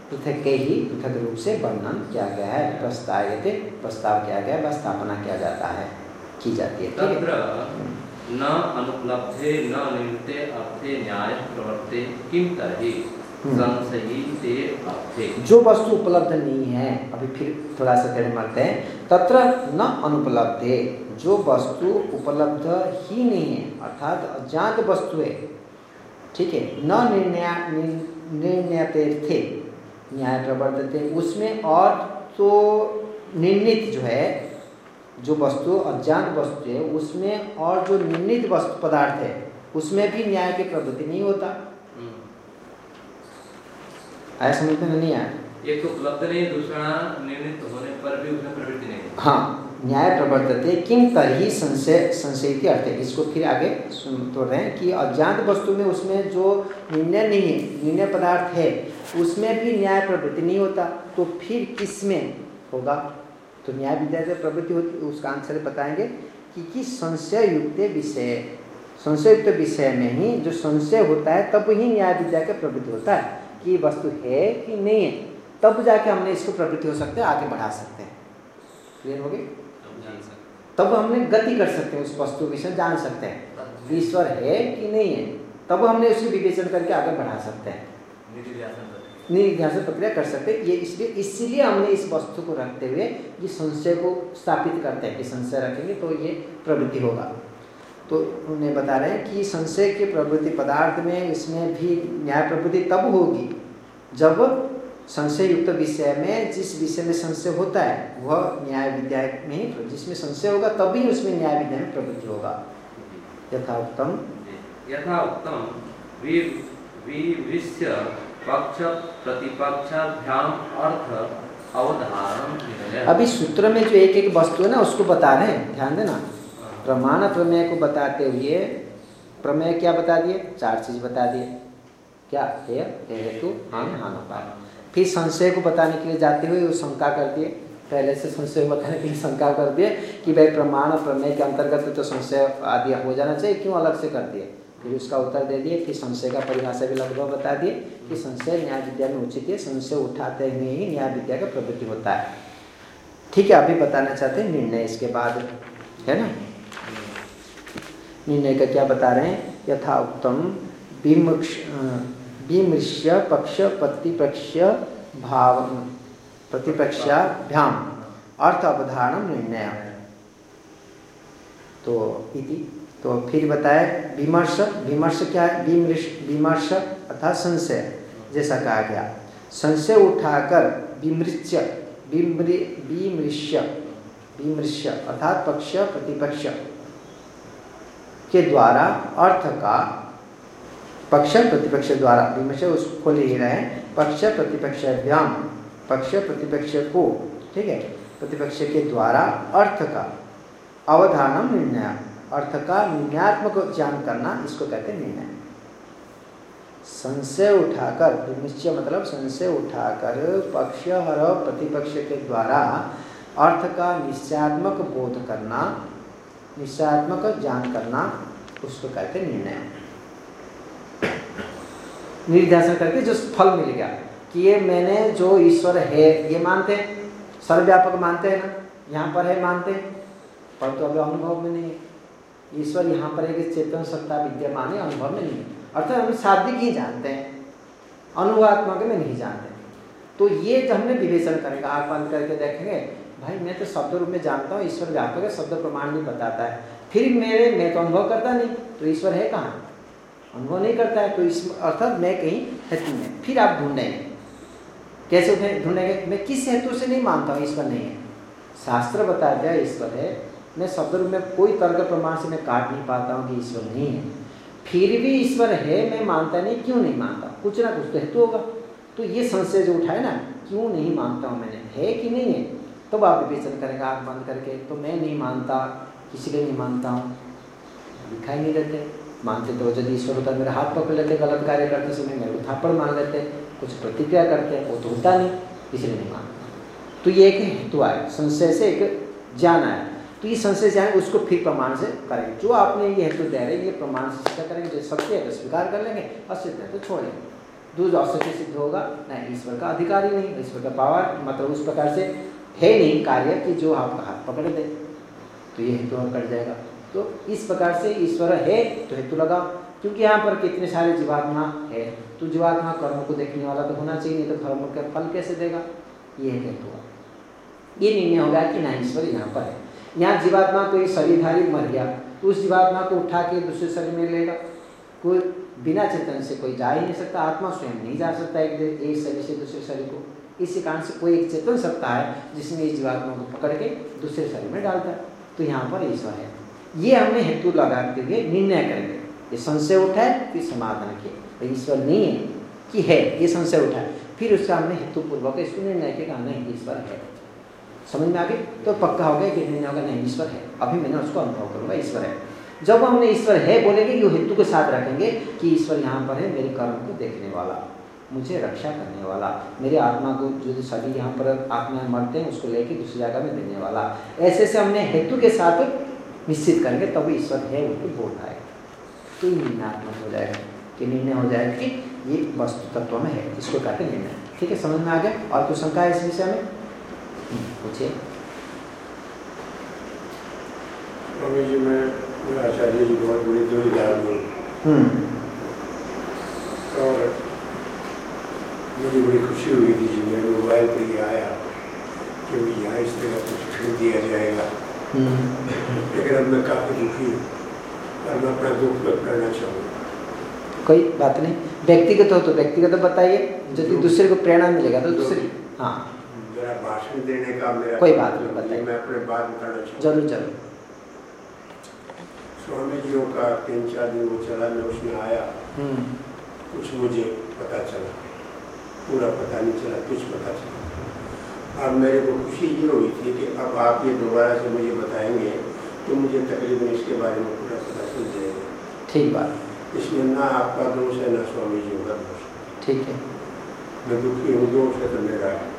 पृथक के ही पृथक रूप से वर्णन किया गया है। प्रस्तायते प्रस्ताव किया गया है, स्थापना किया जाता है, की जाती है। तत्र न अनुपलब्धे न निमित्ते अर्थे न्याय प्रवर्ते किम तर्हि संशयिते अर्थे। जो वस्तु उपलब्ध नहीं है, अभी फिर थोड़ा सा टेढ़े मारते हैं, तत्र न अनुपलब्धे, जो वस्तु उपलब्ध ही नहीं है अर्थात अज्ञात वस्तु है, ठीक है, न निर्णय निर्णयते थे न्याय प्रवर्तते, उसमें और तो निर्णित जो है, जो वस्तु अज्ञात वस्तु है उसमें और जो निर्णित वस्तु पदार्थ है उसमें भी न्याय की प्रवृत्ति नहीं होता। आया समझ में नहीं आया? एक तो उपलब्ध नहीं, दूसरा निर्णित होने पर भी उसमें प्रवृत्ति नहीं। हाँ, न्याय प्रवर्तते किम तर्हि संशय संशय के अर्थ है। इसको फिर आगे सुन तो रहे हैं कि अज्ञात वस्तु में उसमें जो निर्णय नहीं है, निर्णय पदार्थ है, उसमें भी न्याय प्रवृत्ति नहीं होता, तो फिर किसमें होगा? तो न्याय विद्या से प्रवृत्ति होती, उसका आंसर बताएंगे कि कि संशय युक्त विषय, संशय युक्त विषय में ही जो संशय होता है तब ही न्याय विद्या का प्रवृत्ति होता है कि वस्तु है कि नहीं है, तब जाके हमने इसको प्रवृत्ति हो सकते हैं, आगे बढ़ा सकते हैं। क्लियर हो गए? तब हमने गति कर सकते हैं, उस वस्तु विषय जान सकते हैं ईश्वर है कि नहीं है, तब हमने उसकी विवेचन करके आगे बढ़ा सकते हैं, निधिध्यासन प्रक्रिया कर सकते हैं। ये इसलिए इसीलिए हमने इस वस्तु को रखते हुए ये संशय को स्थापित करते हैं कि संशय रखेंगे तो ये प्रवृत्ति होगा। तो उन्हें बता रहे हैं कि संशय के प्रवृत्ति पदार्थ में इसमें भी न्याय प्रवृत्ति तब होगी जब संशय युक्त विषय में, जिस विषय में संशय होता है वह न्याय विद्या में ही, जिसमें संशय होगा तभी उसमें न्याय विद्या में प्रवृत्ति होगा। यथा उत्तम यथा उत्तम विविश्य पक्ष प्रतिपक्षाभ्याम अर्थ अवधारण। अभी सूत्र में जो एक एक वस्तु है ना उसको बता रहे हैं, ध्यान देना। प्रमाण प्रमेय को बताते हुए प्रमेय क्या बता दिए? चार चीज बता दिए। क्या? हेय, हेतु, हान, हानोपाय। फिर संशय को बताने के लिए जाते हुए वो शंका कर दिए, पहले से संशय बताने के लिए शंका कर दिए कि भाई प्रमाण प्रमेय के अंतर्गत तो संशय आदि हो जाना चाहिए, क्यों अलग से कर दिए? फिर उसका उत्तर दे दिए। फिर संशय का परिभाषा भी लगभग बता दिए कि संशय न्याय विद्या में उचित है, संशय उठाते हुए ही न्याय विद्या का प्रवृत्ति होता है। ठीक है, अभी बताना चाहते हैं निर्णय इसके बाद, है ना। निर्णय का क्या बता रहे हैं? यथा उत्तम विमृश्य पक्ष प्रतिपक्ष भाव प्रतिपक्षाभ्याम अर्थ अवधारण निर्णय। तो इति तो फिर बताए विमर्श, विमर्श क्या है? विमृश विमर्श अर्थात संशय, जैसा कहा गया। संशय उठाकर विमृश्य विमृश्य विमृश्य अर्थात पक्ष प्रतिपक्ष के द्वारा अर्थ का, पक्ष प्रतिपक्ष द्वारा, विमर्श उसको ले रहे हैं, पक्ष प्रतिपक्षाभ्याम, पक्ष प्रतिपक्ष को, ठीक है, प्रतिपक्ष के द्वारा अर्थ का अवधारणम निर्णय, अर्थ का निर्णयात्मक ज्ञान करना, इसको कहते हैं निर्णय। संशय उठाकर, विमृश्य मतलब संशय उठाकर पक्ष हर प्रतिपक्ष के द्वारा अर्थ का निश्चयात्मक बोध करना, निश्चयात्मक ज्ञान करना, उसको कहते हैं निर्णय। निर्ध्यासन करके जो फल मिल गया कि ये मैंने जो ईश्वर है ये मानते हैं, सर्वव्यापक मानते हैं ना, यहाँ पर है मानते हैं, परंतु अभी अनुभव में नहीं है। ईश्वर यहाँ पर एक चेतन सत्ता विद्यमान है, अनुभव में नहीं है, अर्थात हम शाब्दिक ही जानते हैं, अनुभवात्मक में नहीं जानते। तो ये जो हमने विवेचन करेंगे, आँख बंद करके देखेंगे, भाई मैं तो शब्द रूप में जानता हूँ ईश्वर व्यापक है, शब्द प्रमाण नहीं बताता है, फिर मेरे मैं तो अनुभव करता नहीं, तो ईश्वर है कहाँ? अनुभव नहीं करता है, तो इस अर्थात मैं कहीं हेतु में, फिर आप ढूंढेंगे। कैसे ढूंढेंगे? मैं किस हेतु से नहीं मानता हूँ ईश्वर नहीं है, शास्त्र बता दिया ईश्वर है, मैं शब्द रूप में कोई तर्क प्रमाण से मैं काट नहीं पाता हूँ कि ईश्वर नहीं है, फिर भी ईश्वर है मैं मानता नहीं, क्यों नहीं मानता? कुछ ना कुछ तो हेतु होगा। तो ये संशय जो उठाए ना, क्यों नहीं मानता हूँ मैंने, है कि नहीं है, तब तो आप विवेचन करेंगे आँख बंद करके। तो मैं नहीं मानता, इसलिए नहीं मानता हूँ, दिखाई नहीं देते, मानते तो यदि ईश्वर होता मेरे हाथ पकड़ लेते, गलत कार्य करते समय मेरे को थप्पड़ मार लेते, कुछ प्रतिक्रिया करते, वो तो होता नहीं, इसलिए नहीं मानता। तो ये एक हेतु आया, संशय से एक ज्ञान आया। तो ये संशय ज्ञान उसको फिर प्रमाण से करेंगे, जो आपने ये हेतु दे रहे ये प्रमाण से सिद्ध करेंगे, जो सत्य है तो स्वीकार कर लेंगे, असत्य है तो छोड़ेंगे। दूध असत्य सिद्ध होगा, नहीं ईश्वर का अधिकार ही नहीं, ईश्वर का पावर मतलब उस प्रकार से है नहीं कार्य कि जो आपका हाथ पकड़ दे, तो ये हेतु कट जाएगा। तो इस प्रकार से ईश्वर है तो हेतु लगाओ, क्योंकि यहाँ पर कितने सारे जीवात्मा है, तो जीवात्मा कर्म को देखने वाला तो होना चाहिए, नहीं तो कर्म का फल कैसे देगा, ये हेतु हुआ। ये निर्णय होगा कि नहीं ईश्वर यहाँ पर है। यहाँ जीवात्मा कोई शरीरधारी मर गया तो उस जीवात्मा को उठा के दूसरे शरीर में लेगा, कोई बिना चेतन से कोई जा ही नहीं सकता, आत्मा स्वयं नहीं जा सकता एक एक शरीर से दूसरे शरीर को। इसी कारण से कोई एक चेतन सकता है जिसमें इस जीवात्मा को पकड़ के दूसरे शरीर में डालता है, तो यहाँ पर ईश्वर है। ये हमने हेतु लगाते हुए निर्णय करेंगे। ये संशय उठा है फिर समाधान किए, तो ईश्वर नहीं है कि है, ये संशय उठा है, फिर उसका हमने हेतु पूर्वक इसको निर्णय किया नहीं ईश्वर है। समझ में आ गई? तो पक्का हो गया कि निर्णय होगा नहीं ईश्वर है, अभी मैंने उसको अनुभव करूँगा ईश्वर है। जब हमने ईश्वर है बोलेंगे, ये हेतु के साथ रखेंगे कि ईश्वर यहाँ पर है, मेरे कर्म को देखने वाला, मुझे रक्षा करने वाला, मेरे आत्मा को जो सभी यहाँ पर आत्मा मरते हैं उसको लेके दूसरी जगह में देने वाला, ऐसे से हमने हेतु के साथ निश्चित करेंगे तभी ईश्वर है उसको बोल रहा है। तो ये निर्णयात्मक हो जाएगा कि निर्णय हो जाएगा कि ये वस्तु तत्व में है, इसको करके निर्णय। ठीक है, समझ में आ गया? और कुछ शंका है इस विषय में? पूछिए। स्वामी जी, मैं आचार्य जी बहुत बड़ी दो उदाहरण हूँ और मुझे बड़ी खुशी हुई थी जी, मेरे मोबाइल पर ये आया कि यहाँ इस तरह कुछ खरीद दिया जाएगा, लेकिन अब मैं काफ़ी दुखी हूँ और मैं अपना दुख व्यक्त करना चाहूँगा। कोई बात नहीं, व्यक्तिगत हो तो व्यक्तिगत बताइए, यदि दूसरे को प्रेरणा मिलेगा तो दूसरी। हाँ, जरा भाषण देने का मेरा कोई बात नहीं, बताइए। मैं अपने बात बताना चाहूँगा। जरूर जरूर। स्वामी जियों का तीन चार दिन वो चला, मैं उसमें आया, कुछ मुझे पता चला, पूरा पता नहीं चला, कुछ पता चला। अब मेरे को खुशी ये हुई थी कि अब आप ये दोबारा से मुझे बताएंगे तो मुझे तकरीबन इसके बारे में पूरा पता चल जाएगा। ठीक बात। इसमें ना आपका दोष है ना स्वामी जी का दोष। ठीक है, मैं दुखी हूँ, दोष है तो मेरा है,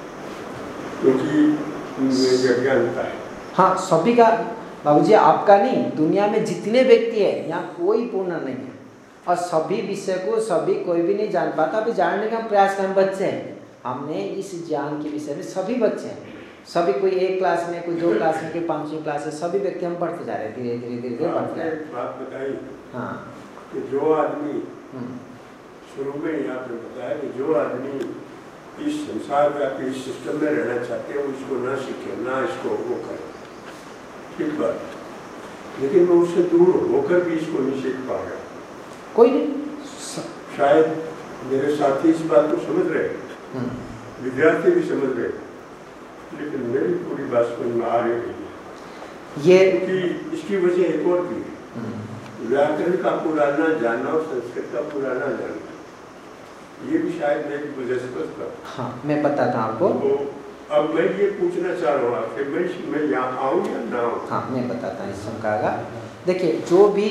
क्योंकि मुझे अज्ञानता है। हाँ, सभी का बाबूजी, आपका नहीं, दुनिया में जितने व्यक्ति है यहाँ कोई पूर्ण नहीं है, और सभी विषय को सभी कोई भी नहीं जान पाता। अभी जानने का हम प्रयास करें, बच्चे हैं, हमने इस ज्ञान के विषय में सभी बच्चे हैं, सभी कोई एक क्लास में, कोई दो क्लास में, कोई पाँचवीं क्लास है, सभी व्यक्ति हम बढ़ते जा रहे हैं, धीरे धीरे धीरे धीरे बढ़ते जा रहे हैं। बात बताई हाँ, कि जो आदमी शुरू में यहाँ पे बताया कि जो आदमी इस संसार में इस सिस्टम में रहना चाहते हैं उसको ना सीखे, ना इसको वो करे, ठीक बात, लेकिन मैं उससे दूर होकर भी इसको नहीं सीख पा रहा। कोई नहीं, शायद मेरे साथी इस बात को समझ रहे, विद्यार्थी भी समझ रहे, लेकिन मेरी पूरी बात समझ में आ रही है। ये क्योंकि इसकी वजह एक और भी है, व्याकरण का पुराना जानना और संस्कृत का पुराना जानना, ये भी शायद मेरी वजह से बचता। हाँ, मैं बताता हूँ आपको। तो अब मैं ये पूछना चाह रहा हूँ आपसे, मैं मैं यहाँ आऊँ या ना आऊँ? हाँ, मैं बताता हूँ इस शंका का। देखिए, जो भी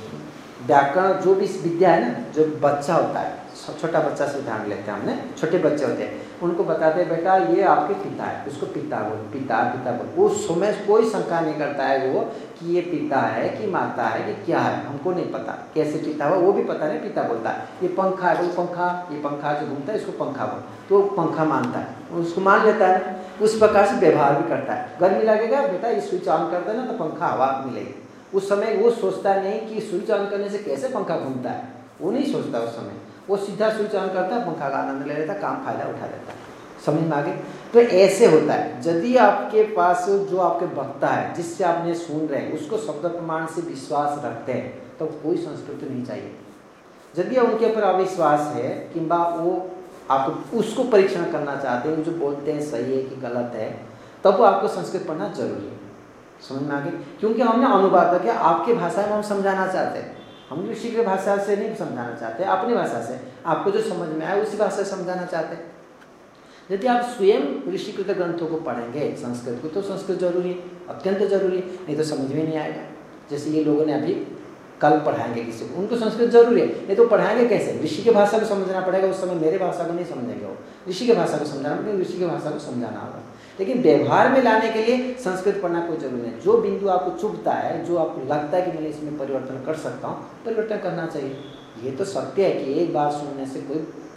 व्याकरण, जो भी विद्या है ना, जो बच्चा होता है, छोटा बच्चा से उदाहरण लेते हैं हमने, छोटे बच्चे होते हैं, उनको बताते हैं बेटा ये आपके पिता है, उसको पिता बोल, पिता पिता बोल, उस समय कोई शंका नहीं करता है वो कि ये पिता है कि माता है कि क्या है, हमको नहीं पता कैसे पिता हुआ, वो भी पता नहीं, पिता बोलता है। ये पंखा है, बोल पंखा, ये पंखा जो घूमता है इसको पंखा बोल, तो पंखा मानता है, उसको मान लेता है, उस प्रकार से व्यवहार भी करता है। गर्मी लगेगा बेटा ये स्विच ऑन कर देना तो पंखा हवा मिलेगी। उस समय वो सोचता नहीं कि स्विच ऑन करने से कैसे पंखा घूमता है, वो नहीं सोचता उस समय, वो सीधा स्विच ऑन करता है, पंखा का आनंद ले लेता, काम फायदा उठा लेता है। समझ में आ गई? तो ऐसे होता है, यदि आपके पास जो आपके वक्ता है जिससे आपने सुन रहे हैं उसको शब्द प्रमाण से विश्वास रखते हैं तो कोई संस्कृति नहीं चाहिए। यदि उनके ऊपर अविश्वास है किंबा वो आप उसको परीक्षण करना चाहते हैं, जो बोलते हैं सही है कि गलत है, तब वो आपको संस्कृत पढ़ना जरूरी है। समझ में आ गई? क्योंकि हमने अनुवाद किया, आपकी भाषा में हम समझाना चाहते हैं, हम ऋषि की भाषा से नहीं समझाना चाहते, अपनी भाषा से आपको जो समझ में आए उसी भाषा से समझाना चाहते हैं। यदि आप स्वयं ऋषिकृत ग्रंथों को पढ़ेंगे संस्कृत को, तो संस्कृत जरूरी है, अत्यंत जरूरी है, नहीं तो समझ में नहीं आएगा। जैसे ये लोगों ने अभी कल पढ़ाएंगे किसी को, उनको संस्कृत जरूरी है, नहीं तो पढ़ाएंगे कैसे? ऋषि की भाषा को समझना पड़ेगा, उस समय मेरे भाषा को नहीं समझेंगे, वो ऋषि की भाषा को समझाना पड़ेगा, ऋषि की भाषा को समझाना होगा। लेकिन व्यवहार में लाने के लिए संस्कृत पढ़ना कोई जरूरी नहीं। जो बिंदु आपको चुभता है, जो आपको लगता है कि मैं इसमें परिवर्तन कर सकता हूँ, परिवर्तन करना चाहिए। ये तो सत्य है कि एक बार सुनने से कोई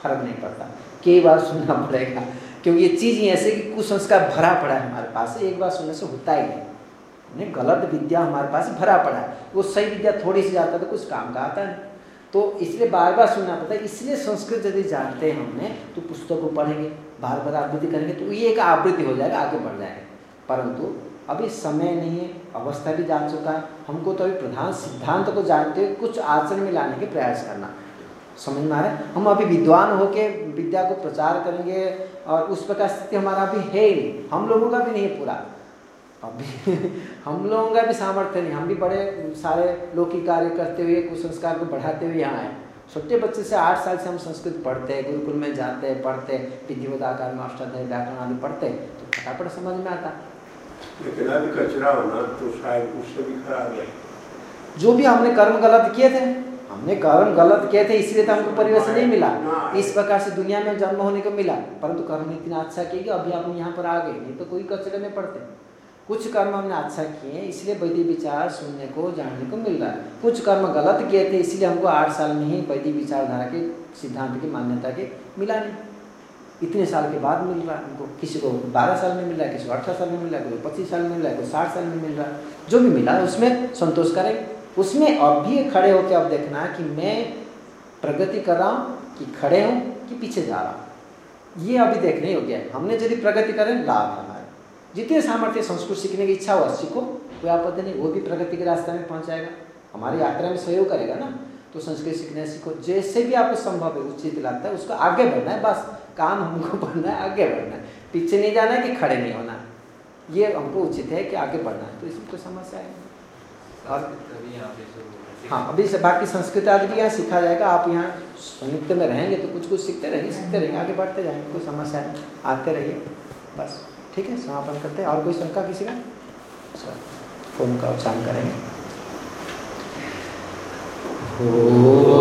फर्क नहीं पड़ता, कई बार सुनना पड़ेगा, क्योंकि ये चीज़ ही ऐसे कि कुसंस्कार भरा पड़ा है हमारे पास, एक बार सुनने से होता ही नहीं। गलत विद्या हमारे पास भरा पड़ा है, वो सही विद्या थोड़ी सी जाता है तो कुछ काम का आता नहीं, तो इसलिए बार बार सुनना पड़ता है। इसलिए संस्कृत यदि जानते हैं हमने तो पुस्तक को पढ़ेंगे, बार बार आवृत्ति करेंगे तो ये एक आवृत्ति हो जाएगा, आगे बढ़ जाएगा। परंतु अभी समय नहीं है, अवस्था भी जा चुका है, हमको तो अभी प्रधान सिद्धांत को जानते हुए कुछ आचरण में लाने के प्रयास करना, समझ में आ रहा है। हम अभी विद्वान होके विद्या को प्रचार करेंगे और उस प्रकार स्थिति हमारा अभी है ही नहीं, हम लोगों का भी नहीं है पूरा अभी हम लोगों का भी सामर्थ्य नहीं, हम भी बड़े सारे लौकिक कार्य करते हुए कुसंस्कार को बढ़ाते हुए यहाँ आए। छोटे बच्चे से आठ साल से हम संस्कृत पढ़ते हैं, गुरुकुल में जाते हैं, पढ़ते विधिवत आकार में अष्टाध्यायी व्याकरण आदि पढ़ते तो फटाफट समझ में आता। लेकिन अभी कचरा होना तो शायद उससे भी खराब है। जो भी हमने कर्म गलत किए थे, हमने कर्म गलत किए थे इसलिए तो हमको परिवेश नहीं मिला, इस प्रकार से दुनिया में जन्म होने को मिला, परंतु कर्म इतना अच्छा किए कि अभी हम यहाँ पर आ गए, नहीं तो कोई कचरे में पड़ते। कुछ कर्म हमने अच्छा किए इसलिए वैदिक विचार सुनने को जानने को मिल रहा है, कुछ कर्म गलत किए थे इसलिए हमको आठ साल में ही वैदिक विचारधारा के सिद्धांत की मान्यता के मिला नहीं, इतने साल के बाद मिल रहा है हमको। किसी को बारह साल में मिल रहा है, किसी को अठारह साल में मिल रहा है, कोई पच्चीस साल में मिल रहा है, कोई साठ साल में मिल रहा है, जो भी मिला है उसमें संतोष करें। उसमें अभी खड़े होकर अब देखना है कि मैं प्रगति कर रहा हूँ कि खड़े हूँ कि पीछे जा रहा हूँ, ये अभी देखने योग्य है। हमने यदि प्रगति करें लाभ है हमारे, जितने सामर्थ्य संस्कृत सीखने की इच्छा हुआ सीखो, कोई आपत्ति नहीं, वो भी प्रगति के रास्ते में पहुँच जाएगा, हमारी यात्रा में सहयोग करेगा ना। तो संस्कृत सीखने सीखो, जैसे भी आपको संभव है उचित लगता है उसको आगे बढ़ना है, बस काम हमको बढ़ना है, आगे बढ़ना है, पीछे नहीं जाना है कि खड़े नहीं होना है, ये हमको उचित है कि आगे बढ़ना है। तो इसमें कोई समस्या है और हाँ अभी से बाकी संस्कृत आदि भी यहाँ सीखा जाएगा। आप यहाँ संयुक्त में रहेंगे तो कुछ कुछ सीखते रहेंगे सीखते रहेंगे आगे बढ़ते जाएंगे, कोई समस्या नहीं, आते रहिए बस। ठीक है, समापन करते हैं। और कोई शंका किसी का? फोन का उच्चारण करेंगे। ओ